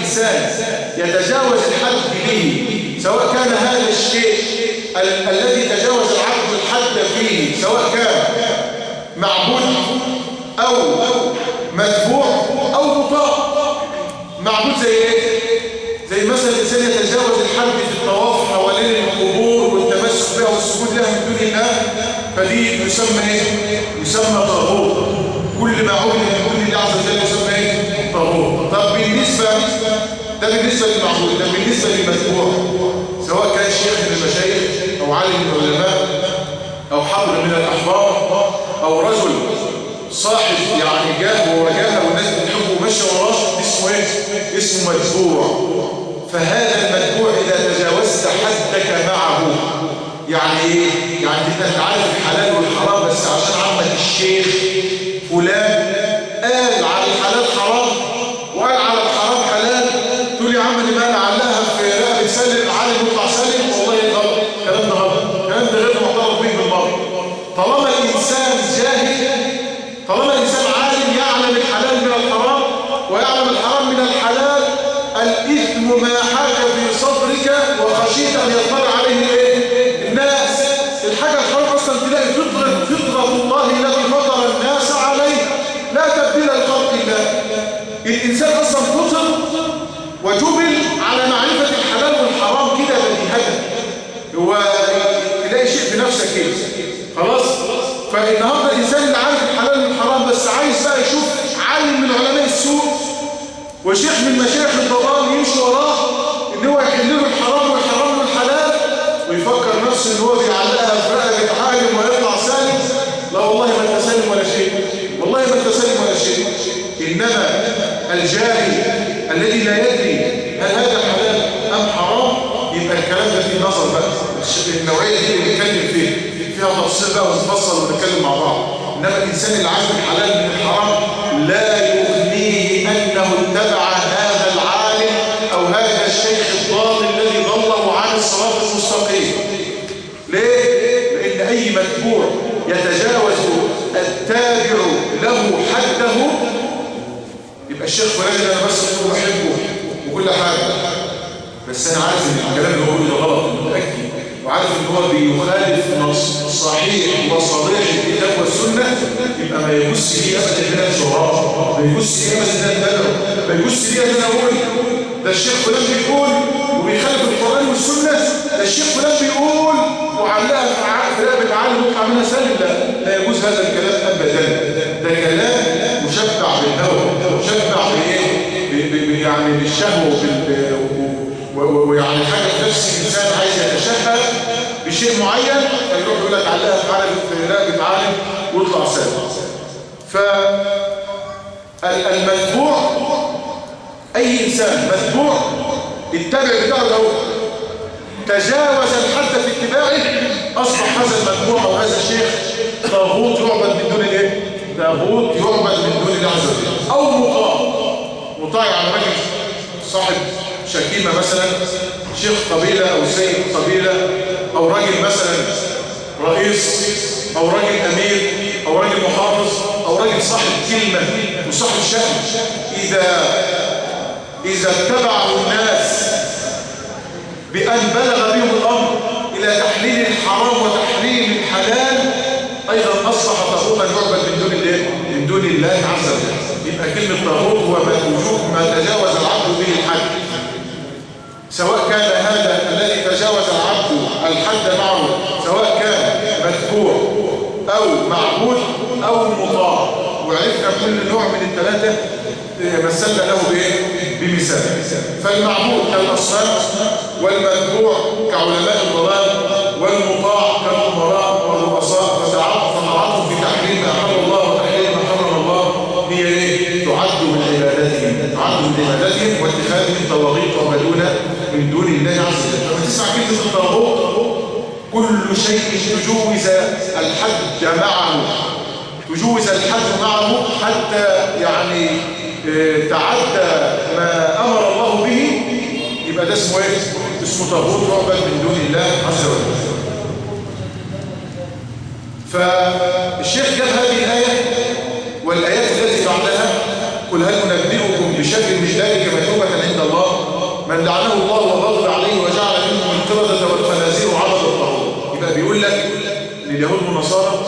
الإنسان يتجاوز الحد به، سواء كان هذا الشيء الذي تجاوز العبد الحد فيه سواء كان معبود أو متبوع أو مطاع. معبود زي إيه؟ زي مثلا الإنسان يتجاوز الحد في الطواف حوالين القبور والتمسك بها والسجود لها من دون الله، فدي يسمى إيه؟ يسمى طاغوت. كل ما عبد من دون الله عز وجل يسمى إيه؟ طاغوت. طب ده بالنسبة للمعبود، ده بالنسبة للمتبوع، سواء كان شيخ من المشايخ أو عالم من العلماء أو حبر من الأحبار أو رجل صاحب يعني جاه ووجاهه والناس بتحبه ومشى وراه، اسمه ايه؟ اسمه متبوع. فهذا المتبوع إذا تجاوزت حدك معه، يعني ايه؟ يعني انت عارف الحلال والحرام، بس عشان عمك الشيخ فلان قال على الحلال حرام وقال على الحرام حلال، تقول يا عم دي ما لعلها في رقبه سالم عالم يطلع سالم، والله غلط، الكلام ده غلط، الكلام ده غير معترف به بالمره. طالما الانسان جاهل، طالما الإنسان عالم يعلم الحلال من الحرام ويعلم الحرام من الحلال، الإثم ما حاك في صدرك وخشيت أن يطلع عليه إيه؟ الناس. الحاجة الحرام أصلا تلاقي فطرة الله التي فطر الناس عليه، لا تبديل لخلق الله. الإنسان أصلا فطر وجبل على معرفة الحلال والحرام كده بديهة، هو تلاقي شيء في نفسك كده خلاص. فالنهارده الانسان اللي عارف الحلال والحرام بس عايز بقى يشوف عالم من علماء السوق وشيخ من مشايخ الضلال يمشي وراه ان هو يحل له الحرام ويحرم له الحلال، ويفكر نفسه ان هو بيعلقها في رقبه عالم ويطلع سالم. لا والله ما انت سالم ولا شيء، والله ما انت سالم ولا شيء. انما الجاهل الذي لا يدري هل هذا حلال ام حرام، يبقى الكلام ده فيه نظر بقى. النوعيه دي اللي بنتكلم فيها تفصيل بقى ونفصل ونتكلم مع بعض. انما الانسان اللي عارف الحلال من الحرام لا يغنيه انه اتبع هذا العالم او هذا الشيخ الضال الذي ضله عن الصراط المستقيم. ليه؟ لان اي متبوع يتجاوز التابع له حده، يبقى الشيخ فلان انا بس اقول بحبه وكل حاجه، بس انا عارف ان الكلام اللي هو بيقوله غلط، متاكد وعارف ان هو بيخالف نص صحيح وصريح الكتاب والسنه، يبقى ما يبص لي ابدا ان انا شعراء، ما يبص لي ابدا ان انا ادعو، ما يبص لي ان انا اقول ده الشيخ فلان بيقول وبيخالف القران والسنه، ده الشيخ فلان بيقول وعلقها في رقبه عالم وقع منها سالم. لا يجوز هذا الكلام ابدا. ده كلام مشبع بالهوى، مشبع بايه؟ يعني بالشهوه ويعني حاجه في نفس الانسان عايز يتشهد بشيء معين، فيروح يقول لك علقها في عالم في رقبه عالم ويطلع سالم. فالمتبوع اي انسان متبوع التابع بتاعه لو تجاوز الحد في اتباعه اصبح هذا المتبوع او هذا الشيخ طاغوت يعبد من دون الايه؟ طاغوت يعبد من دون الله عز وجل. او مطاع يعني راجل صاحب شكيمة مثلا، شيخ قبيلة أو سيد قبيلة، أو راجل مثلا رئيس أو راجل أمير أو راجل محافظ أو راجل صاحب كلمة وصاحب شأن، إذا اتبعه الناس بأن بلغ بهم الأمر إلى تحليل الحرام وتحريم الحلال، أيضا أصبح طاغوتا يعبد من دون الله عز وجل. يبقى كلمة طاغوت هو ما تجاوز العبد به الحد، سواء كان هذا الذي تجاوز العبد الحد معه سواء كان متبوع أو معبود أو مطاع. وعرفنا كل نوع من الثلاثة مثلنا له بمثال. فالمعبود كالأصنام، والمتبوع كعلماء الضلال، والمطاع كالأمراء والرؤساء. فتعاطف في تحريم ما أحل الله وتحريم ما حرم الله هي تعد من عبادتهم واتخاذهم طواغيت وعبادون من دون الله عز وجل. لما تسمع كلمة الطاغوت كل شيء تجوز الحد معه حتى يعني تعدى ما أمر الله به، يبقى ده اسمه ايه؟ اسمه طاغوت يعبد من دون الله عز وجل. فالشيخ جاب هذه الآية والآيات التي بعدها: قل هل ننبئكم بشر من ذلك مثوبة عند الله ومن لعنه الله وغضب عليه وجعل منهم القردة والخنازير وعبد الطاغوت. يبقى بيقول لك ان اليهود والنصارى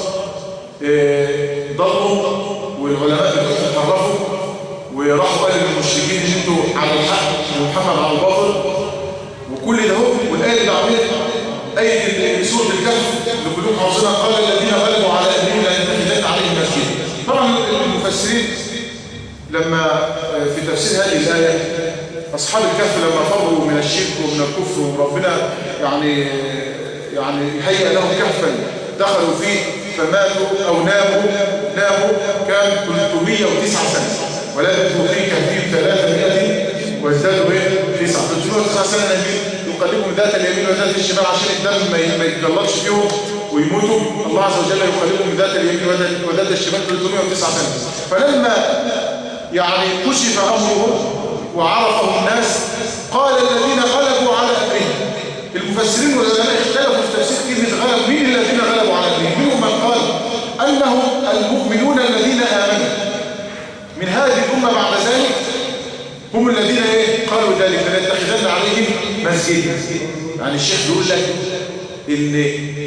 ضلوا والعلماء بتوعهم حرفوا وراحوا قالوا للمشركين ان انتوا على الحق ومحمد على الباطل وكل ده هو. والايه اللي عملت ايه سوره الكهف اللي كلكم حافظينها قال الذين غلبوا على امرهم ليتخذن عليهم مسجدا. طبعا المفسرين لما في تفسير هذه الايه اصحاب الكهف لما فروا من الشرك ومن الكفر وربنا يعني هيأ لهم كهفا دخلوا فيه فماتوا او ناموا كان 309 سنه ولبثوا في كهفهم 300 وازدادوا 309 سنه يقلبهم ذات اليمين وذات الشمال عشان الدم ما يتجلطش فيهم ويموتوا. الله عز وجل يقلبهم ذات اليمين وذات الشمال 309 سنه. فلما كشف امرهم وعرفه الناس قال الذين غلبوا على امرهم. المفسرين والعلماء اختلفوا في تفسير كلمه غلب. مين الذين غلبوا على امرهم؟ منهم من قال انهم المؤمنون الذين امنوا من هذه الامه بعد ذلك هم الذين قالوا ذلك فليتخذن عليهم مسجدا. يعني الشيخ بيقول لك ان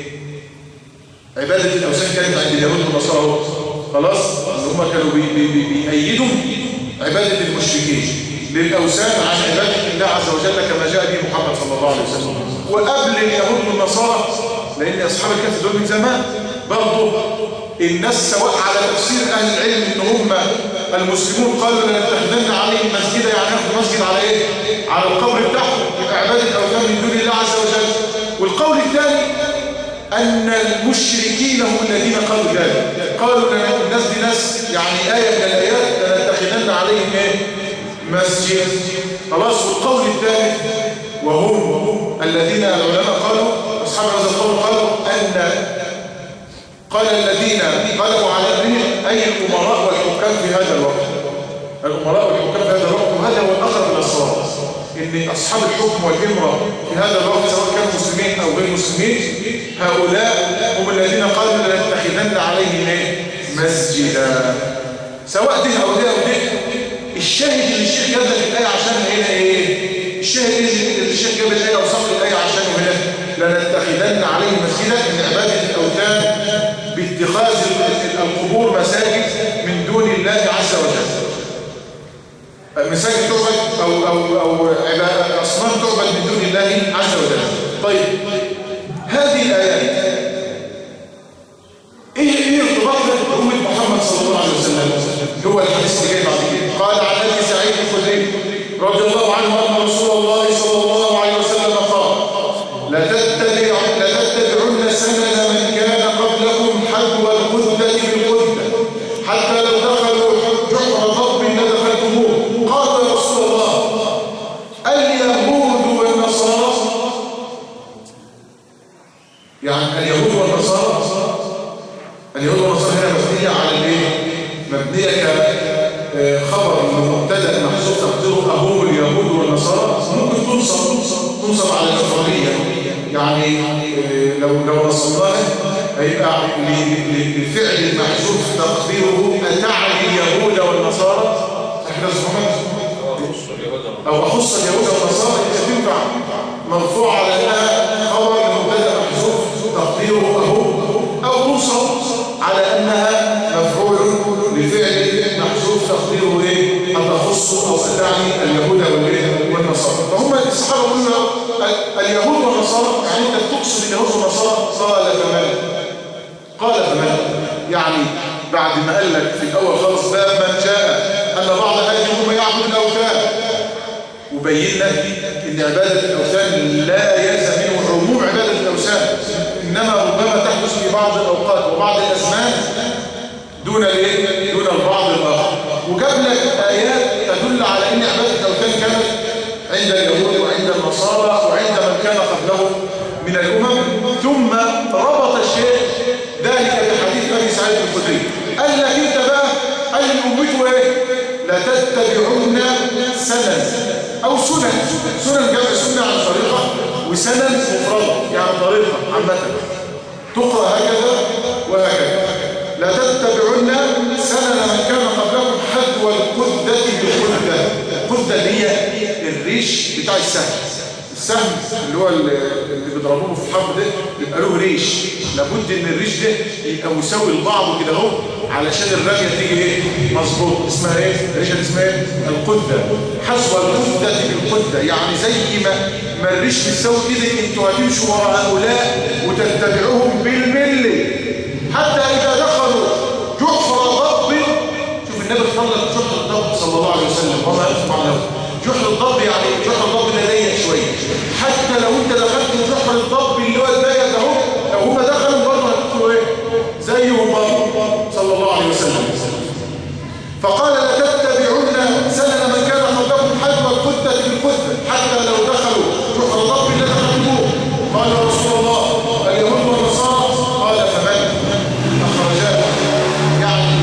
عباده الاوثان كانت عند اليهود والنصارى خلاص هم كانوا بيأيدوا عباده المشركين للاوثان عن عباده الله عز وجل كما جاء به محمد صلى الله عليه وسلم. وقبل اليهود والنصارى لان اصحاب الكهف دول من زمان برضه الناس سواء على تفسير اهل العلم ان هم المسلمون قالوا لنتخذن عليهم مسجدا يعني ياخدوا مسجد على ايه؟ على القبر بتاعهم يبقى عباده اوثان من دون الله عز وجل. والقول الثاني ان المشركين هم الذين قالوا ذلك. قالوا الناس دي ناس ايه من الايات لنتخذن عليهم مسجد خلاص. والقول الثالث وهم الذين العلماء قالوا اصحاب هذا القول قال الذين غلبوا على امرهم اي الامراء والحكام في هذا الوقت. الامراء والحكام في هذا الوقت وهذا هو الاقرب الى الصواب ان اصحاب الحكم والامره في هذا الوقت سواء كانوا مسلمين او غير مسلمين هؤلاء هم الذين قالوا لنتخذن عليهم مسجدا سواء دين او دين. الشاهد اللي الشيخ جاب لك الايه عشان هنا الشاهد اللي الشيخ جاب الايه وصف الايه عشان هنا لنتخذن عليهم مسجدا ان عباده الاوثان باتخاذ القبور مساجد من دون الله عز وجل. مساجد تعبد او اصنام تعبد من دون الله عز وجل. طيب هذه الايات ايه ارتباطها بأمة محمد صلى الله عليه وسلم؟ هو الحديث اللي جاي بعد كده. قال عن ابي سعيد الخدري رضي الله عنه ان رسول الله صلى الله عليه وسلم قال لتتبعن سنن من كان قبلكم حذو القذة بالقذة حتى لو دخلوا جحر ضب لدخلتموه. قال يا رسول الله اليهود والنصارى يعني اليهود والنصارى هنا مبنية على الايه؟ مبنية كخبر مبتدأ محذوف تقديره هم اليهود والنصارى. ممكن تنصب على الإفرادية يعني لو نصبناه هيبقى للفعل المحذوف تقديره أتعني اليهود والنصارى احنا أو أخص اليهود والنصارى تنفع مرفوع على أنها خبر مبتدأ محذوف تقديره أو تنصب على أنها مفعول لفعل محذوف تقديره أتخص أو أتعني اليهود والنصارى. فهم الصحابة قلنا اليهود والنصارى يعني أنت تقصد اليهود والنصارى قال فمن يعني بعد ما قال لك في الأول خالص باب من جاء أن بعض هذه الأمة يعبد الأوثان وبين لك أن عبادة الأوثان لا يلزم منه عموم عبادة الأوثان إنما ربما تحدث في بعض الأوقات وبعض الأزمان دون البعض الآخر. وجاب لك آيات تدل على أن عبادة الأوثان كانت عند اليهود وعند النصارى وعند من كان قبلهم من الأمم. ثم ربط الشيخ ذلك بحديث أبي سعيد الخدري قال لك أنت بقى قال لأمته لا تتبعون سنن أو سنن جمع سنة عن طريقة وسنن مفردة يعني طريقة عامة تقرأ هكذا وهكذا. لا تتبعون سنن من كان قبلكم حذو القذة بالقذة. القذة هي الريش بتاع السهم اللي هو اللي بيضربوه في الحرب ده يبقى له ريش، لابد ان الريش ده يبقى مساوي لبعضه كده اهو علشان الرميه تيجي ايه مظبوط. اسمها ايه الريشه؟ اسمها ايه؟ القده. حذو القده بالقده، يعني زي ما الريش بتساوي كده انتوا هتمشوا ورا هؤلاء وتتبعوهم بالملي حتى اذا دخلوا جحر ضب. شوف النبي اختار جحر الضب صلى الله عليه وسلم وما يسمع له. جحر الضب يعني جحر الضب ده ضيق شويه، حتى لو انت دخلت جحر الضب اللي هو الضيق ده اهو، لو هم دخلوا برضه هتدخلوا ايه زيهم برضه صلى الله عليه وسلم. فقال لتتبعن سنن من كان قبلكم حذو القدة بالقدة حتى لو دخلوا جحر الضب اللي دخلتموه. قال رسول الله اليهود والنصارى. قال فمن اخرجاه؟ يعني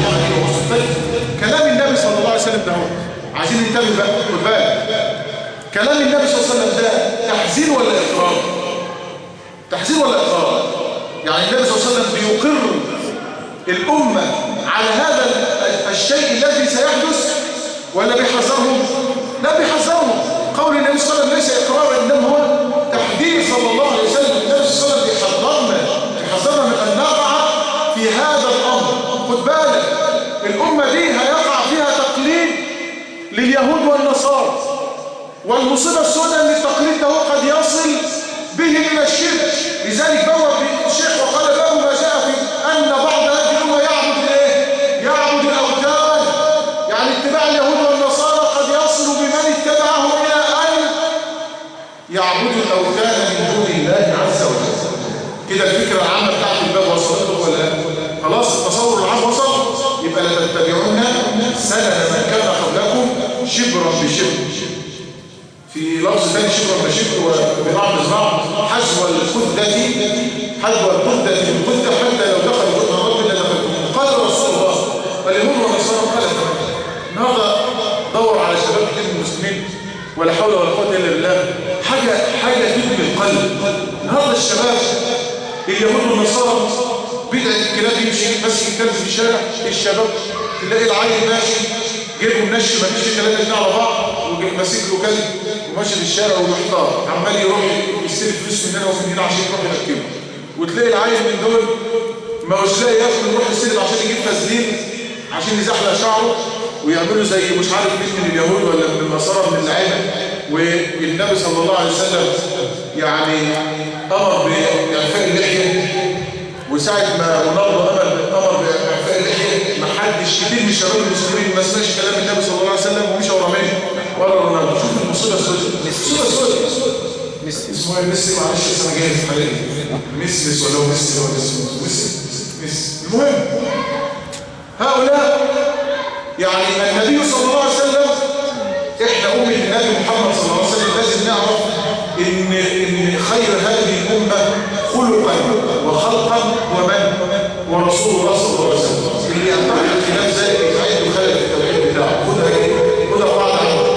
كلام النبي صلى الله عليه وسلم ده هو. عايزين ننتبه بقى، خد بالك كلام النبي صلى الله عليه وسلم ده تحذير ولا اقرار؟ تحذير ولا اقرار؟ يعني النبي صلى الله عليه وسلم بيقر الامه على هذا الشيء الذي سيحدث ولا بيحذرهم؟ لا بيحذرهم. قول النبي صلى الله عليه وسلم ليس اقرارا انما هو تحذير صلى الله عليه وسلم. النبي صلى الله عليه وسلم بيحذرنا من ان نقع في هذا الامر. خد بالك الامه دي هيقع فيها تقليد لليهود والنصارى، والمصيبة السوداء ان التقليد ده قد يصل به الى الشرك. لذلك بوّب الشيخ وقال له ما جاء في ان بعض هذه الامه يعبد ايه؟ يعبد الاوثان. يعني اتباع اليهود والنصارى قد يصل بمن اتبعه الى ان يعبدوا الاوثان من دون الله عز وجل. كده الفكره العامه بتاعت الباب وصلت ولا خلاص؟ التصور العام وصل. يبقى لتتبعون سنن من كان قبلكم شبرا بشبر. في لفظ ثاني شبرا بشبر وبعض الزراع حذو القدة بالقدة حتى لو دخلوا جحر الضب الا دخلتم. قال رسول الله اليهود والنصارى. قال النهارده دور على شباب كتير من المسلمين ولا حول ولا قوه الا بالله، حاجه تدمي القلب. النهارده الشباب اليهود والنصارى بدعة الكلاب يمشي ماسك الكلب في الشارع. الشباب تلاقي العيل ماشي جيبه منشي ما فيش ثلاثه اثنين على بعض وماسك له كلب وماشي في الشارع ومحتار عمال يروح يستلف فلوس من هنا ومن هنا عشان يروح يركبه. وتلاقي العيل من دول ما هوش لاقي ياكل يروح يستلف عشان يجيب فازلين عشان يزحلق شعره ويعملوا زي مش عارف مين من اليهود ولا من النصارى من العالم. والنبي صلى الله عليه وسلم يعني امر باعفاء اللحيه، وساعة ما رونالدو امر باعفاء اللحيه ما حدش كتير من شباب المسلمين ما سمعش كلام النبي صلى الله عليه وسلم ومشى ورا مين ولا رونالدو. شوف المصيبه السوداء. المصيبه السوداء ميسي اسمه ايه؟ ميسي معلش انا جاهز حاليا. ميسي ولا ميسي ولا ميسي. المهم هؤلاء يعني النبي صلى الله عليه وسلم احنا امه النبي محمد صلى الله عليه وسلم لازم نعرف ان خير هذه الامه خلقا وخلقا ورسول الله صلى الله عليه وسلم. اللي يعتقد خلاف ذلك عنده خلل في التوحيد بتاعه. خدها قاعده عنه.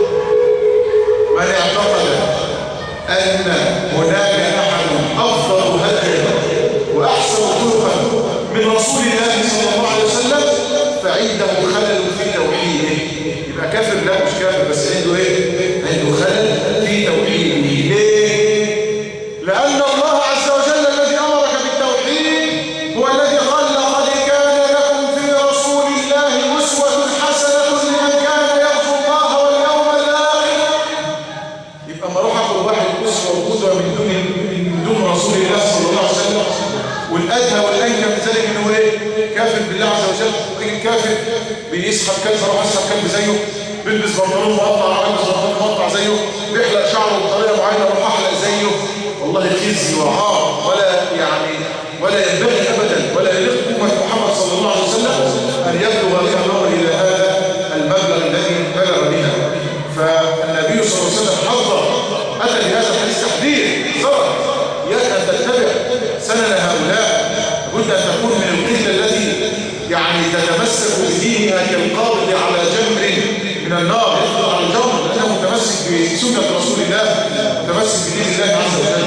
من اعتقد ان هناك احد افضل هديا واحسن خلقا من رسول الله صلى الله عليه وسلم فعنده خلل في توحيده. يبقى كافر؟ لا مش كافر، بس عنده ايه؟ عنده خلل في توحيده. ليه؟ لان الله عز وجل الذي امرك بالتوحيد هو الذي قال لقد كان لكم في رسول الله اسوه حسنه لمن كان يرجو الله واليوم الاخر. يبقى ما اروح اخد واحد اسوه وقدوه من دون رسول الله صلى الله عليه وسلم، والادهى والانكى من ذلك انه ايه؟ كافر بالله عز وجل. كافر بيسحب كلب اروح اسحب كلب زيه، بيلبس بنطلون مقطع بيلبس بنطلون مقطع زيه، بيحلق شعره بطريقه معينه اروح احلق زيه. والله خزي وعار ولا ينبغي ابدا ولا يليق بأمة محمد صلى الله عليه وسلم ان يبلغ بها الامر الى هذا المبلغ الذي بلغ بنا. فالنبي صلى الله عليه وسلم حذر، اتى بهذا الحديث تحذير صار اياك ان تتبع سنن هؤلاء. لابد ان تكون من القله التي يعني تتمسك بدينها كالقابض على جمر من النار يقبض على الجمر لانه متمسك بسنه رسول الله متمسك بدين الله عز وجل.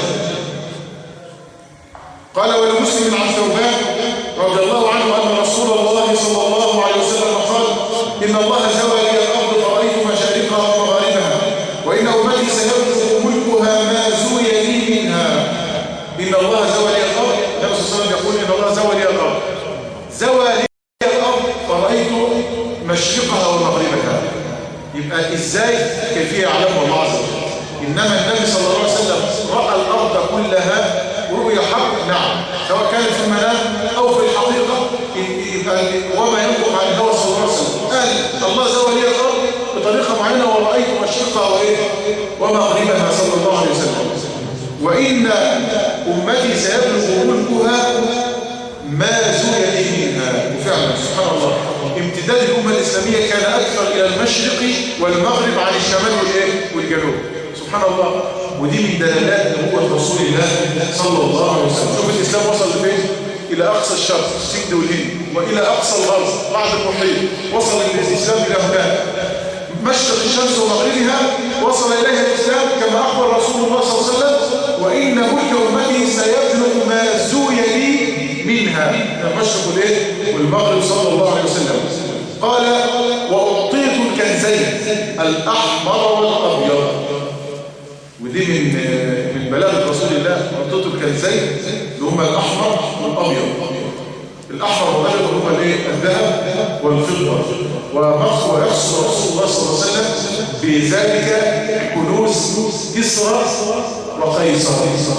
قال ولمسلم عن ثوبان رضي الله عنه ان رسول الله صلى الله عليه وسلم قال ان الله زوى لي الارض فرايت مشارقها ومغاربها وانه مشرقها ومغربها. يبقى ازاي كيفية يعلمها الله عز وجل. انما النبي صلى الله عليه وسلم راى الارض كلها رؤيا حق، نعم، سواء كان في المنام او في الحقيقه. وما ينطق عن الهوى صلى الله عليه وسلم قال الله زوى لي الارض بطريقه معينه ورأيت مشرقها وايه ومغربها صلى الله عليه وسلم. وان امتي سيبلغ ملكها ما زوي منها. وفعلا سبحان الله امتداد الامه الاسلاميه كان اكثر الى المشرق والمغرب عن الشمال والايه والجنوب. سبحان الله. ودي من دلالات نبوة رسول الله صلى الله عليه وسلم. شوف الإسلام وصل لفين؟ إلى أقصى الشرق السند والهند، وإلى أقصى الغرب بعد المحيط. وصل الإسلام إلى هناك مشرق الشمس ومغربها، وصل إليها الإسلام كما أخبر رسول الله صلى الله عليه وسلم: وإن ملك أمتي سيبلغ ما زوي لي منها. المشرق والإيه؟ والمغرب صلى الله عليه وسلم. قال: وأعطيت الكنزين الأحمر والأبيض. ودي من بلاغة رسول الله. أعطيت الكنزين اللي هما الأحمر والأبيض. الأحمر والأبيض هما الايه؟ الذهب والفضة. ويخص رسول الله صلى الله عليه وسلم بذلك كنوز كسرى وقيصر.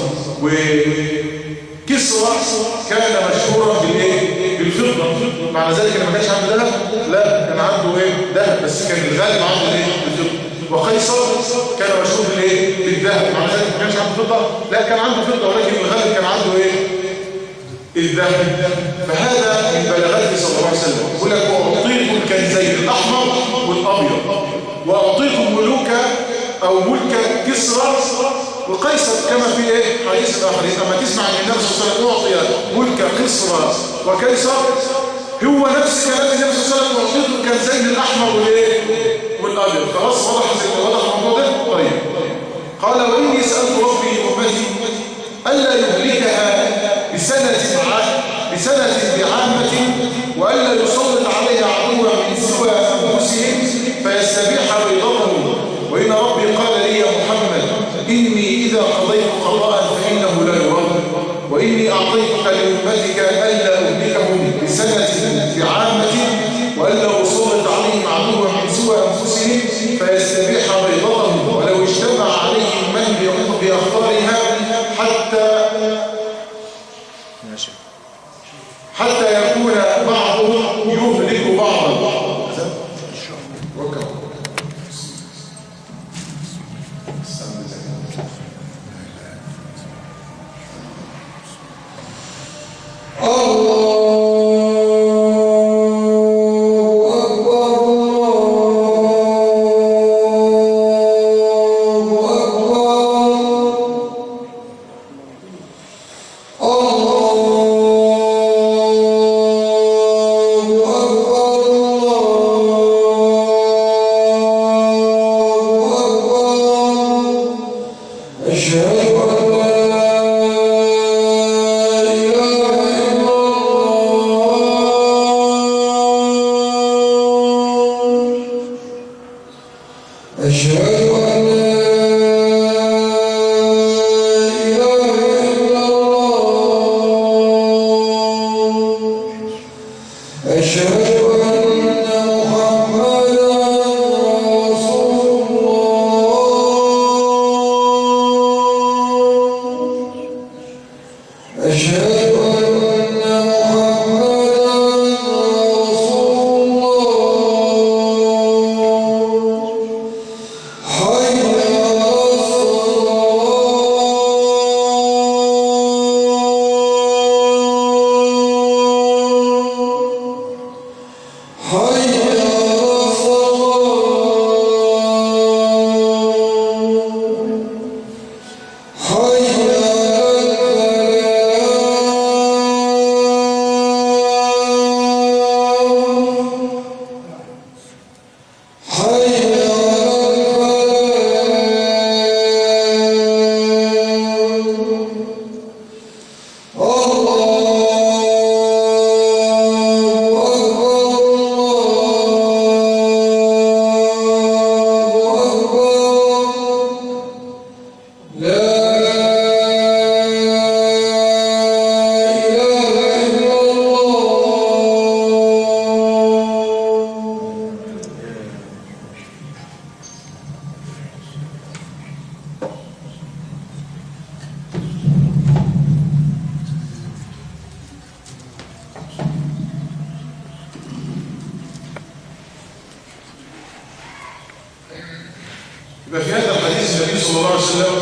وكسرى كان مشهورا بالايه؟ بالفضة. معنى ذلك ان ما كانش عنده ذهب، لا، كان عنده ايه؟ ذهب، بس كان الغالب عنده ايه؟ الفضة. وقيصر كان مشهور بالايه؟ بالذهب. معنى ذلك ما كانش عنده فضة، لا، كان عنده فضة، ولكن الغالب كان عنده ايه؟ الذهب. فهذا من بلاغته صلى الله عليه وسلم. يقول لك: واعطيكم الكنزين الاحمر والابيض، واعطيكم ملوك او ملك كسرى وقيصر، كما في ايه؟ حديث اخر. اما تسمع ان النبي صلى الله عليه وسلم اعطي ملك كسرى وقيصر، هو نفس كلام النبي صلى الله عليه وسلم: واعطيكم الكنزين الاحمر والايه؟ والابيض. خلاص واضح الموضوع ده؟ طيب. قال: واني سالت ربي امتي الا يهلكها بسنه بعامه، والا يسلط عليها عدوا من سوى انفسهم فيستبيح بيضتهم. وان ربي قال لي: يا محمد، اني اذا قضيت قضاء فانه لا يرد، واني اعطيتك لامتك الا اهلكهم بسنه بعامه، والا اسلط عليهم عدوا من سوى انفسهم فيستبيح بيضتهم، ولو اجتمع عليهم من باخطارها حتى يكون بعضهم يهلك بعضا. ففي هذا الحديث النبي صلى الله عليه وسلم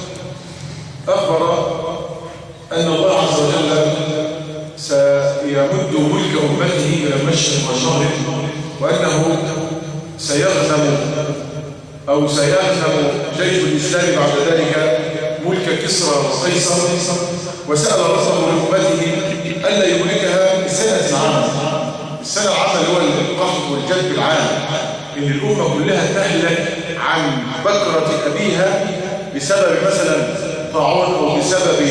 أخبر أن الله عز وجل سيمد ملك أمته إلى المشرق والمغرب، وأنه سيغنم جيش الإسلام بعد ذلك ملك كسرى وقيصر، وسأل ربه لأمته ألا يملكها بسنة عامة. السنة العامة اللي هو القحط والجدب العام، إن الأمة كلها تهلك عن بكرة أبيها بسبب مثلا طاعون أو بسبب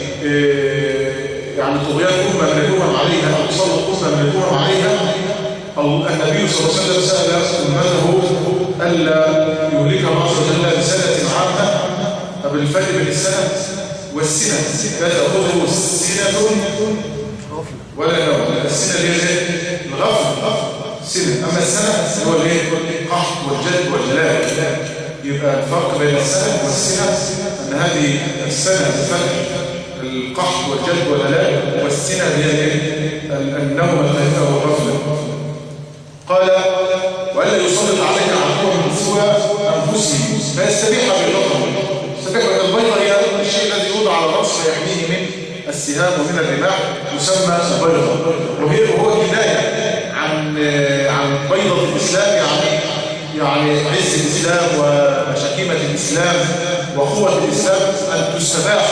يعني طغيان أمة من الأمم عليها أو تسلط أمة من الأمم عليها. النبي صلى الله عليه وسلم سأل أمته ألا يهلكها الله عز وجل بسنة عامة. طب الفرق بين السنة والسنة، لا تأخذه السنة ولا نوم. السنة اللي هي الغفل سنة، أما السنة هو القحط والجد والهلاك. يبقى الفرق بين السنة والسنة أن هذه السنة بفتح القحط والجد والهلاك، والسنة هي النوم الخفيف والغفلة. قال وألا يسلط عليها عدوهم سوى أنفسهم فيستبيح بيضتهم. البيضة هي الشيء الذي يوضع على الرأس فيحميه من السهام ومن الرماح، يسمى البيضة، وهو كناية عن بيضة الإسلام، يعني عز الإسلام وشكيمة الإسلام وقوة الإسلام أن تستباح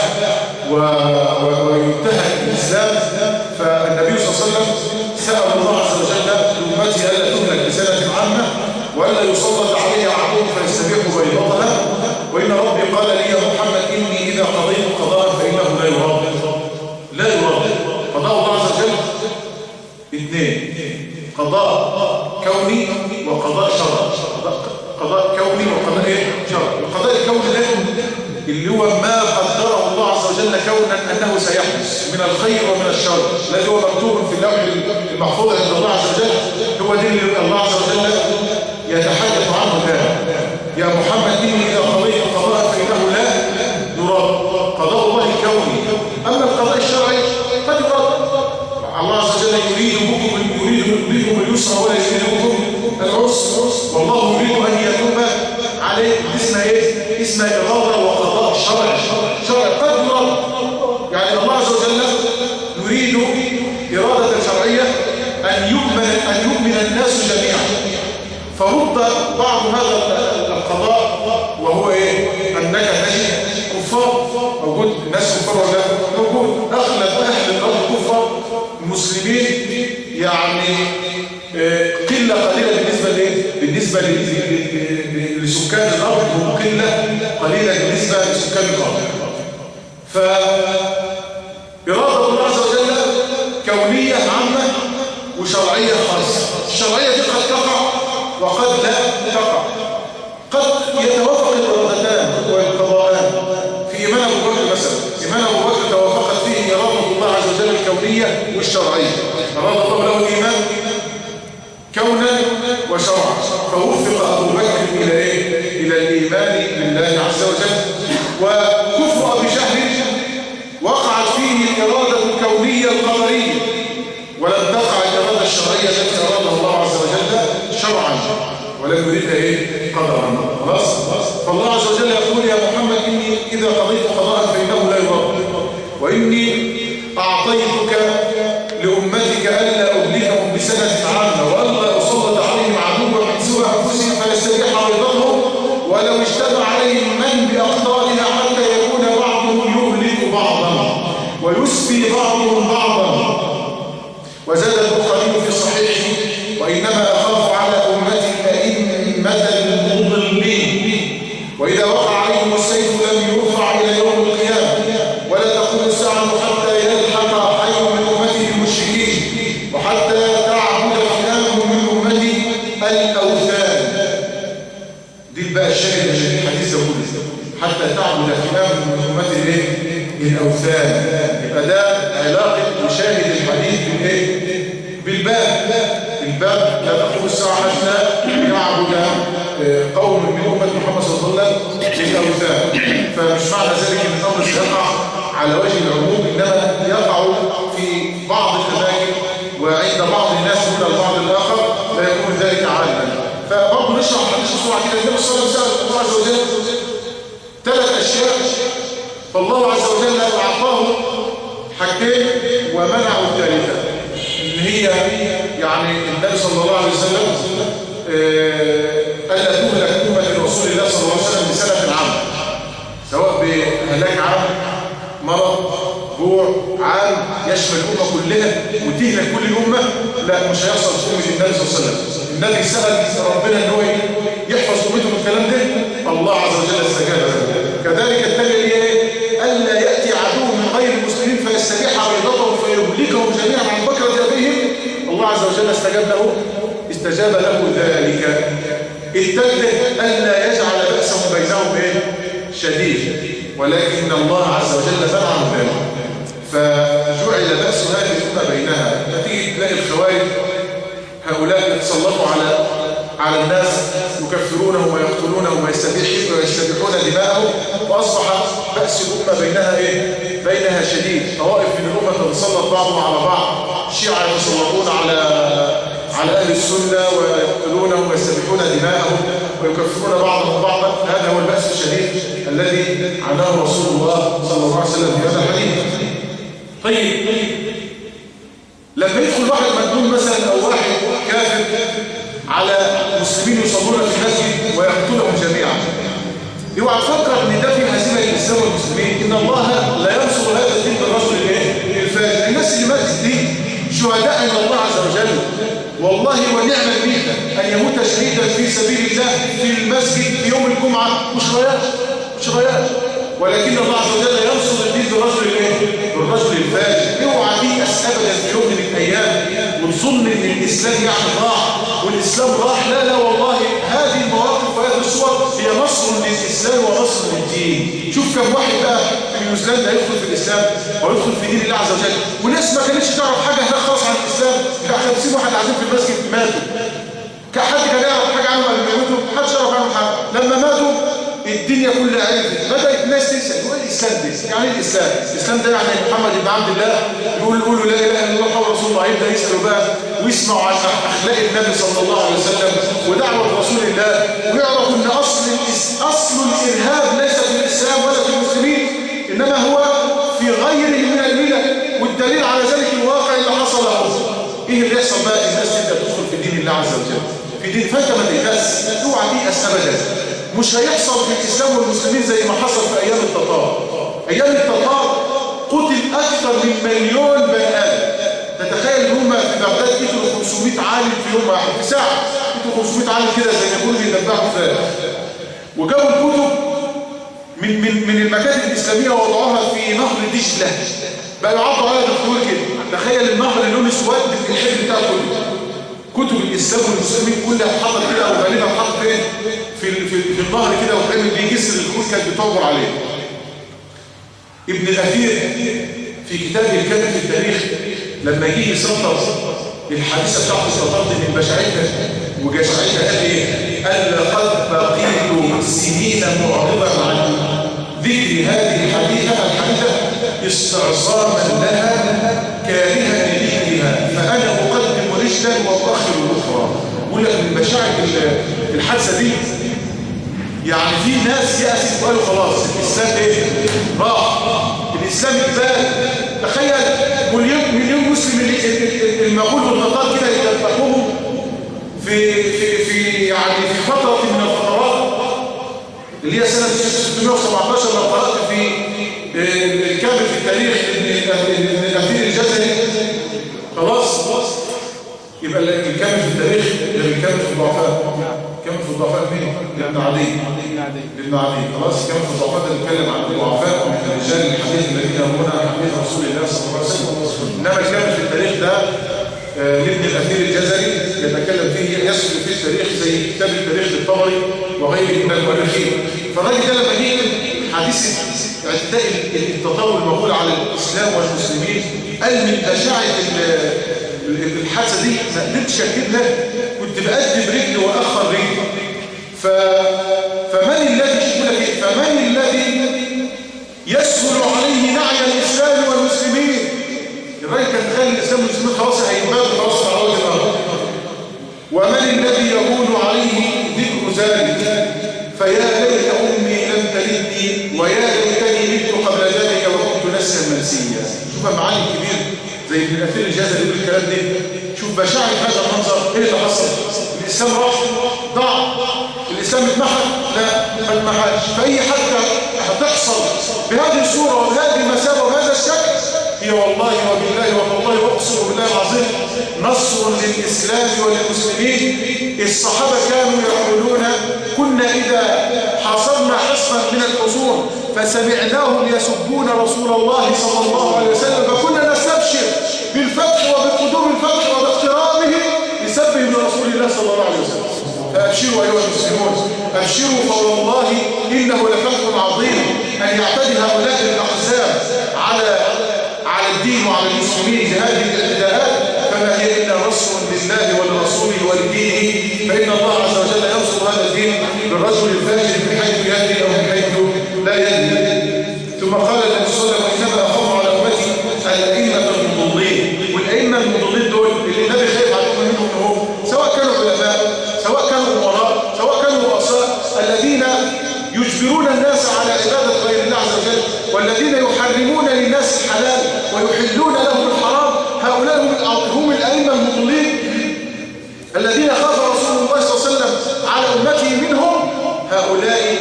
وينتهك الإسلام. فالنبي صلى الله عليه وسلم سأل الله عز وجل لأمته ألا تهلك بسنة عامة وألا يسلط عليها عدو فيستبيح بيضتها. وإن ربي قال لي يا محمد إني إذا قضيت قضاء فإنه لا يراد. قضاء الله عز وجل اثنين، قضاء كوني وقضاء شرعي. قضاء كوني وقضاء شرعي. القضاء الكوني ده اللي هو ما قدره الله عز وجل كونا أنه سيحدث من الخير ومن الشر، الذي هو مكتوب في اللوح المحفوظ عند الله عز وجل. هو دين الله عز وجل يتحدث عنه الآن. يا محمد إني إذا قضيت قضاء فإنه لا يراد. قضاء الله كوني. أما القضاء الشرعي قد يراد. الله عز وجل يريد بكم اليسر ولا يريد بكم العسر، والله يريد أن يتوب عليه. اسمها إرادة وقضاء شرعي قد يراد. يعني الله عز وجل يريد إرادة شرعية أن يؤمن الناس جميعا، فرد بعض هذا القضاء وهو أنك تجد كفار. موجود الناس كفار ولا موجود؟ أغلب أهل الأرض كفار، المسلمين يعني قلة قليلة بالنسبة لسكان الأرض، هم قلة قليلة بالنسبة لسكان الأرض. فإرادة الله عز وجل كونية عامة وشرعية خاصة. الشرعية دي قد تقع وقد لا تقع. قد يتوافق الإرادتان والقضاءان. في إيمان أبو بكر مثلا، إيمان أبو بكر توافقت فيه إرادة الله عز وجل الكونية والشرعية. أراد الله له الإيمان كونا وشرعا، فوفق أبو بكر إلى الإيمان بالله عز وجل. وكفر بشهر وقعت فيه الإرادة الكونية القدرية، ولم تقع الإرادة الشرعية التي أرادها الله عز وجل شرعا ولم يريدها قدرا. خلاص. فالله عز وجل يقول يا محمد إني إذا قضيت قضاء فإنه لا يراد، وإني أعطيتك لأمتك ألا أهلكهم بسنة عامة وألا أسلط عليهم عدوا من سوى أنفسهم فيستبيح بيضتهم ولو اجتمع عليهم من بأقطارها حتى يكون بعضهم يهلك بعضا ويسبي بعضهم بعضا. وزاد البخاري في صحيحه وإنما أخاف على أمتي الأئمة المضلين، وإذا وقع عليهم السيف لم يرفع إلى يوم القيامة ولا تقوم الساعة حتى يلحق حي من أمته المشركين وحتى تعبد فئام من أمتي الأوثان. دي بقى الشاهد من الحديث ده كله، حتى تعبد فئام من أمتي الأوثان. يبقى ده علاقة مشاهد الحديث بالباب. الباب لا تقوم الساعة حتى يعبد قوم من أمة محمد صلى الله عليه وسلم للأوثان. فمش معنى ذلك أن الأمر سيقع على وجه العموم، إنما يقع في بعض الأماكن وعند بعض الناس دون البعض الآخر لا يكون ذلك عالما. فبرضه نشرح حديث بسرعة كده. النبي صلى الله عليه وسلم الله عز وجل فالله عز وجل أعطاه حاجتين ومنعه الثالثة، إن هي يعني النبي صلى الله عليه وسلم ألا تهلك أمة رسول الله صلى الله عليه وسلم بسنة عام، سواء بهلاك عام، مرض، جوع عام يشمل الأمة كلها وتهلك كل الأمة، لا مش هيحصل في أمة النبي صلى الله عليه وسلم. النبي سأل ربنا إن هو يحفظ أمته من الكلام ده، الله عز وجل استجاب له. كذلك الثانية ألا يأتي عدو من غير المسلمين فيستبيح بيضتهم فيهلكهم جميعا عن بكرة أبيهم، الله عز وجل استجاب له ذلك. الثالثة ألا يجعل بأسهم بينهم شديد، ولكن الله عز وجل منعه ذلك، فجعل بأس هذه الأمة بينها. فتيجي تلاقي الخوارج هؤلاء يتسلطوا على الناس، يكفرونهم ويقتلونهم ويستبيحون دماءهم، وأصبح بأس الأمة بينها شديد. طوائف من الأمة تتسلط بعضهم على بعض، الشيعة يتسلطون على أهل السنة ويقتلونهم ويستبيحون دماءهم ويكفرون بعضهم بعضا. هذا هو البأس الشديد الذي عناه رسول الله صلى الله عليه وسلم في هذا الحديث. طيب لما يدخل واحد مجنون مثلا أو واحد كافر على مسلمين يصلون في المسجد ويقتلهم جميعا، اوعى تفكر ان ده في هزيمه للاسلام والمسلمين، ان الله لا ينصر هذا الدين بالرجل الفاجر. الناس اللي ماتت دي شهداء عند الله عز وجل، والله ونعم الميت ان يموت شهيدا في سبيل الله في المسجد في يوم الجمعه، مش غياش، ولكن الله عز وجل ينصر الدين بالرجل الفاجر. اوعى تيأس ابدا في يوم من الايام وتظن ان الاسلام يعني راح والاسلام راح، لا والله هذه المواقف وهذه الصور هي نصر للاسلام ونصر للدين. شوف كم واحد بقى في نيوزيلندا يدخل في الاسلام ويدخل في دين الله عز وجل، وناس ما كانتش تعرف حاجه هناك خالص عن الاسلام، كان 50 واحد قاعدين في المسجد ماتوا، حد كان يعرف حاجه عنهم قبل ما يموتوا؟ محدش يعرف عنهم حاجه. لما ماتوا الدنيا كلها عرفت، بدأت الناس تسأل هو الإسلام ده يعني الإسلام؟ الإسلام ده يعني محمد بن عبد الله يقولوا لا إله إلا الله محمد رسول الله، يبدأ يسألوا بقى ويسمعوا عن أخلاق النبي صلى الله عليه وسلم ودعوة رسول الله، ويعرفوا إن أصل الإرهاب ليس في الإسلام ولا في المسلمين، إنما هو في غيره من الملل. والدليل على ذلك الواقع اللي حصل له. إيه اللي يحصل بقى؟ الناس تبدأ تدخل في دين الله عز وجل، في دين، فأنت ما تيأس، اوعى تيأس أبدا. مش هيحصل في الإسلام والمسلمين زي ما حصل في أيام التتار. أيام التتار قتل أكثر من 1,000,000 بني آدم. تتخيل ان هم في بغداد قتلوا 500 عالم في يوم واحد، في ساعة قتلوا 500 عالم كده زي ما يقولوا بيدبحوا فراخ. وجابوا الكتب من المكاتب الإسلامية ووضعوها في نهر دجلة، بقى يعضوا على دكتور كده. تخيل النهر اللي لونه اسود في الحجم بتاعه كله. كتب الإسلام والمسلمين كلها اتحطت كده، أو غالبا اتحطت في النهر كده، وكان بيجسر الخوذ كانت بتعبر عليه. ابن الأثير في كتابه الكامل في التاريخ لما يجي يسطر الحادثة بتاعت السطرت من بشعتها وجشعتها قال ايه؟ قال لقد بقيت سنين معرضا عن ذكر هذه الحادثة استعصاما لها كارها لذكرها، فأنا أقدم رجلا وأؤخر الأخرى. يقول لك من بشاعة الحادثة دي يعني في ناس يأسف وقالوا خلاص الإسلام ايه؟ راح، الإسلام اتبال. تخيل مليون مسلم المغول والتتار كده يدبحوهم في فترة من الفترات اللي هي سنة 617. لو قرأت في الكامل في التاريخ الأثير الجزري خلاص يبقى الكامل في التاريخ الكامل في الضعفاء. كم في الضعفاء مين؟ ابن عدي. خلاص كم في الضعفاء ده بيتكلم عن الضعفاء من رجال الحديث الذين يرون عن حديث رسول الله صلى الله عليه وسلم. انما الكامل في التاريخ ده لابن الأثير الجزري يتكلم فيه، يسرد فيه التاريخ زي كتاب التاريخ للطبري وغيره من المؤرخين. فالراجل ده لما جه حديث اعتداء التطور المغول على الاسلام والمسلمين قال من بشاعة الحادثه دي ما قدرتش اكتبها، كنت بقدم رجل واخر رجل. فمن الذي يسهل عليه نعي الاسلام والمسلمين؟ الراجل كان تخيل الاسلام والمسلمين خلاص هيبادوا خلاص على وجه الارض. ومن الذي يكون عليه ذكر ذلك؟ فيا ليت امي لم تلدني ويا ليتني مت قبل الإسلام اتمحى؟ لا، ما اتمحاش. فأي حاجة هتحصل بهذه الصورة وبهذه المسافة وبهذا الشكل هي والله وبالله والله أقسم بالله العظيم نصر للإسلام وللمسلمين. الصحابة كانوا يقولون كنا إذا حاصرنا حصنا من الحصون فسمعناهم يسبون رسول الله صلى الله عليه وسلم فكنا نستبشر بالفتح وبقدوم الفتح وباقترابه لسبهم لرسول الله صلى الله عليه وسلم. فأبشروا أيها المسلمون، أبشروا فوالله إنه لفتح عظيم أن يعتدي هؤلاء الأحزاب على الدين وعلى المسلمين بهذه الاعتداءات، فما هي إلا نصر لله ولرسوله ولدينه، فإن الله عز وجل ينصر هذا الدين بالرجل الفاجر من حيث يدري أو من حيث لا يدري. ثم قال النبي صلى الله عليه وسلم إنما أخاف على أمتي الأئمة المضلين. والأئمة المضلين دول اللي النبي خايف عليهم منهم هم سواء كانوا علماء سواء كانوا أمراء سواء كانوا رؤساء الذين يجبرون الناس على عبادة غير الله عز وجل والذين يحرمون للناس الحلال ويحلون لهم الحرام، هؤلاء هم الأئمة المضلين الذين خاف رسول الله صلى الله عليه وسلم على أمته منهم. هؤلاء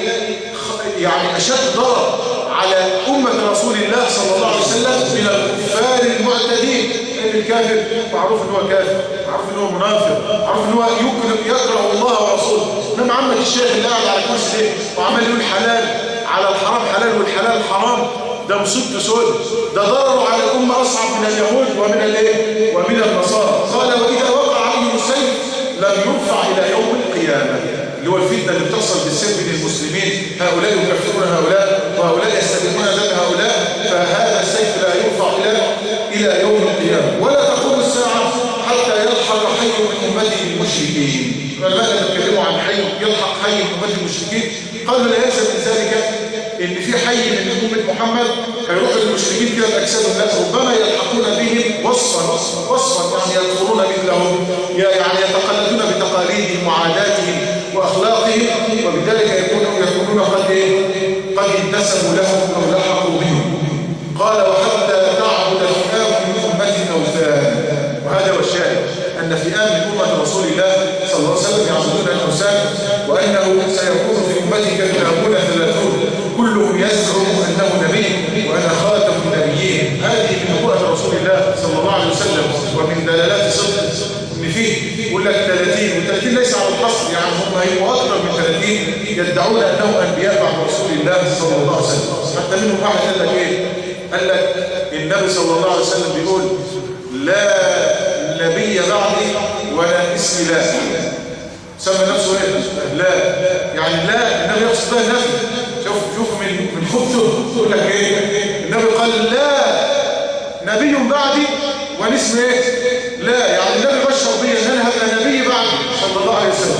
يعني أشد ضرر على أمة رسول الله صلى الله عليه وسلم من الكفار المعتدين. الكافر معروف ان هو كافر، معروف ان هو منافق، معروف ان هو يكره الله ورسوله. انما عمك الشيخ اللي قاعد على الكرسي ده وعمال يقول حلال على الحرام حلال والحلال حرام، ده مصيبته سود، ده ضرره على الامه اصعب من اليهود ومن النصارى. قال واذا وقع عليهم السيف لم يرفع الى يوم القيامه، اللي هو الفتنه اللي بتحصل بالسيف بين المسلمين، هؤلاء يكفرون هؤلاء وهؤلاء يستبيحون دم هؤلاء، فهذا السيف لا يرفع الى يوم القيامه. ولا تقوم الساعه حتى يلحق حي من امتي المشركين. العلماء بيتكلموا عن حي يلحق حي من امتي المشركين، قالوا لا يلزم من ذلك ان في حي من امه محمد هيروحوا للمشركين كده باجسادهم، لا، ربما يلحقون بهم وصفا يعني يدخلون مثلهم، يعني يتقلدون بتقاليدهم وعاداتهم واخلاقهم، وبذلك يكونون قد انتسبوا لهم او لحقوا بهم. قال وحتى تعبد فئام من امه الاوثان. وهذا هو الشاهد ان فئام من امه رسول الله صلى الله عليه وسلم يعبدون الاوثان، وانه سيكون في امتك كتابون 30 كلهم يزعم انه نبي وانا خاتم النبيين. هذه من نبوءه رسول الله صلى الله عليه وسلم ومن دلالات صدق ان فيه يقول لك 30 و30 ليس على الحصر، يعني هم هيبقوا اكثر من 30 يدعون انهم انبياء بعد رسول الله صلى الله عليه وسلم. حتى منهم واحد قال لك ايه؟ قال لك النبي صلى الله عليه وسلم بيقول لا نبي بعدي ولا اسمي لا. سمى نفسه ايه؟ لا، يعني لا النبي يقصد بها النبي. شوف من خبثه يقول لك ايه؟ النبي قال لا نبي بعدي ونسمي ايه؟ لا، يعني النبي بشر بي ان انا هبقى نبي بعدي صلى الله عليه وسلم.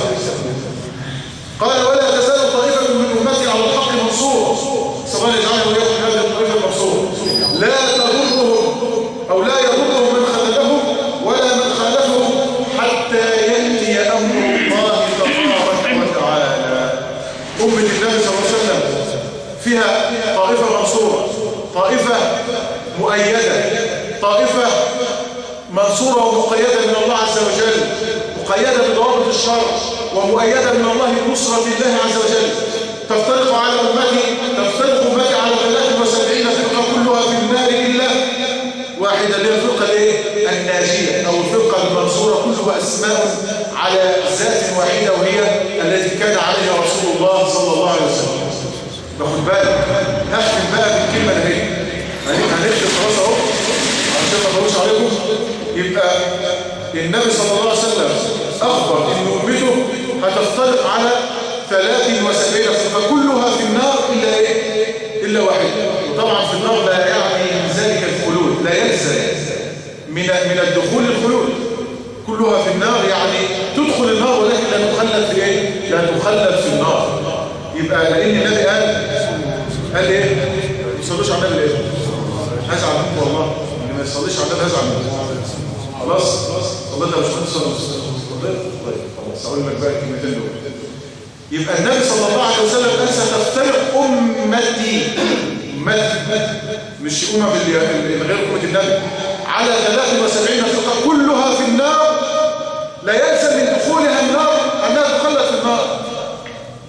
قال ولا تزال طائفه من امتي على الحق منصور، صلى الله عليه وسلم هذه الطائفه المنصور لا تضرهم او لا يضرهم من خذلهم ولا من خالفهم حتى ياتي امر الله تبارك وتعالى. امه النبي صلى الله عليه وسلم فيها طائفه منصوره، طائفه مؤيده، طائفه منصوره ومقيده من الله عز وجل، مقيده بضوابط الشرع ومؤيده من الله بنصره الله عز وجل. تفترق على امتي على 73 فرقه كلها في النار الا واحده، اللي هي الفرقه الناجيه او الفرقه المنصوره، كلها اسماء على ذات واحده وهي التي كان عليها رسول الله صلى الله عليه وسلم. باخد بالك، هختم بقى بالكلمه دي، هنختم خلاص اهو عشان ما اطولش عليكم. يبقى النبي صلى الله عليه وسلم اخبر ان امته هتفترق على 73 فرقه كلها في النار الا ايه؟ الا واحده. وطبعا في النار لا يعني ذلك الخلود، لا يلزم من الدخول الخلود، كلها في النار يعني تدخل النار ولكن لا تخلد في ايه؟ لا تخلد في النار. يبقى لان النبي قال ايه؟ ما تصلوش على النبي ايه؟ هزعل منكم والله، اللي ما يصليش على النبي هزعل منكم. خلاص صليت يا باشمهندس؟ طيب خلاص اقول لك بقى الكلمتين دول. يبقى النبي صلى الله عليه وسلم قال ستفترق امتي مش من غير امه النبي على 73 فرقه كلها في النار، لا يلزم من دخولها النار انها تخلد في النار.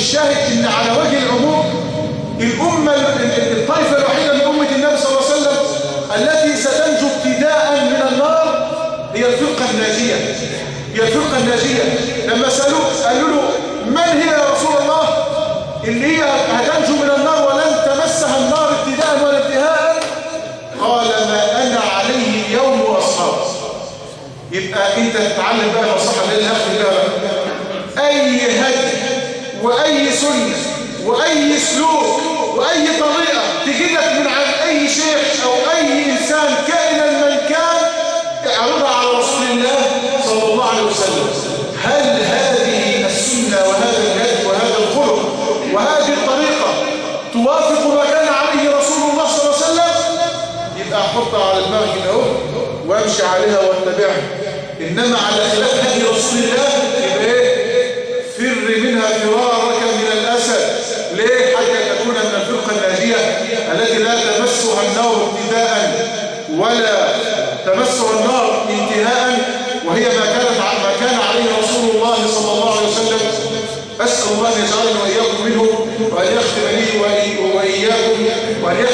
الشاهد ان على وجه العموم الأمة الطائفة الوحيدة من أمة النبي صلى الله عليه وسلم التي ستنجو ابتداء من النار هي الفرقة الناجية. هي الفرقة الناجية. لما سألوا قالوا له من هي يا رسول الله اللي هي هتنجو من النار ولن تمسها النار ابتداء ولا انتهاء؟ قال ما أنا عليه اليوم وأصحابي. يبقى أنت تتعلم بقى النصيحة اللي أخذ بها أي هدي وأي سنة وأي سلوك وأي طريقة تجدك من عن أي شيخ أو أي إنسان كائنا من كان اعرضها على رسول الله صلى الله عليه وسلم. هل هذه السنة وهذا الهدي وهذا الخلق وهذه الطريقة توافق ما كان عليه رسول الله صلى الله عليه وسلم؟ يبقى أحطها على دماغك اهو وامشي عليها واتبعها. إنما على خلاف هدي رسول الله يبقى إيه؟ فر منها فرارك من الأسد. ليه؟ حتى تكون من الفرقة الناجية التي لا تمسها النار ابتداء ولا تمسها النار انتهاء، وهي ما كان عليه رسول الله صلى الله عليه وسلم. أسأل الله أن يجعلني وإياكم منه وأن يختم لي وإياكم وأن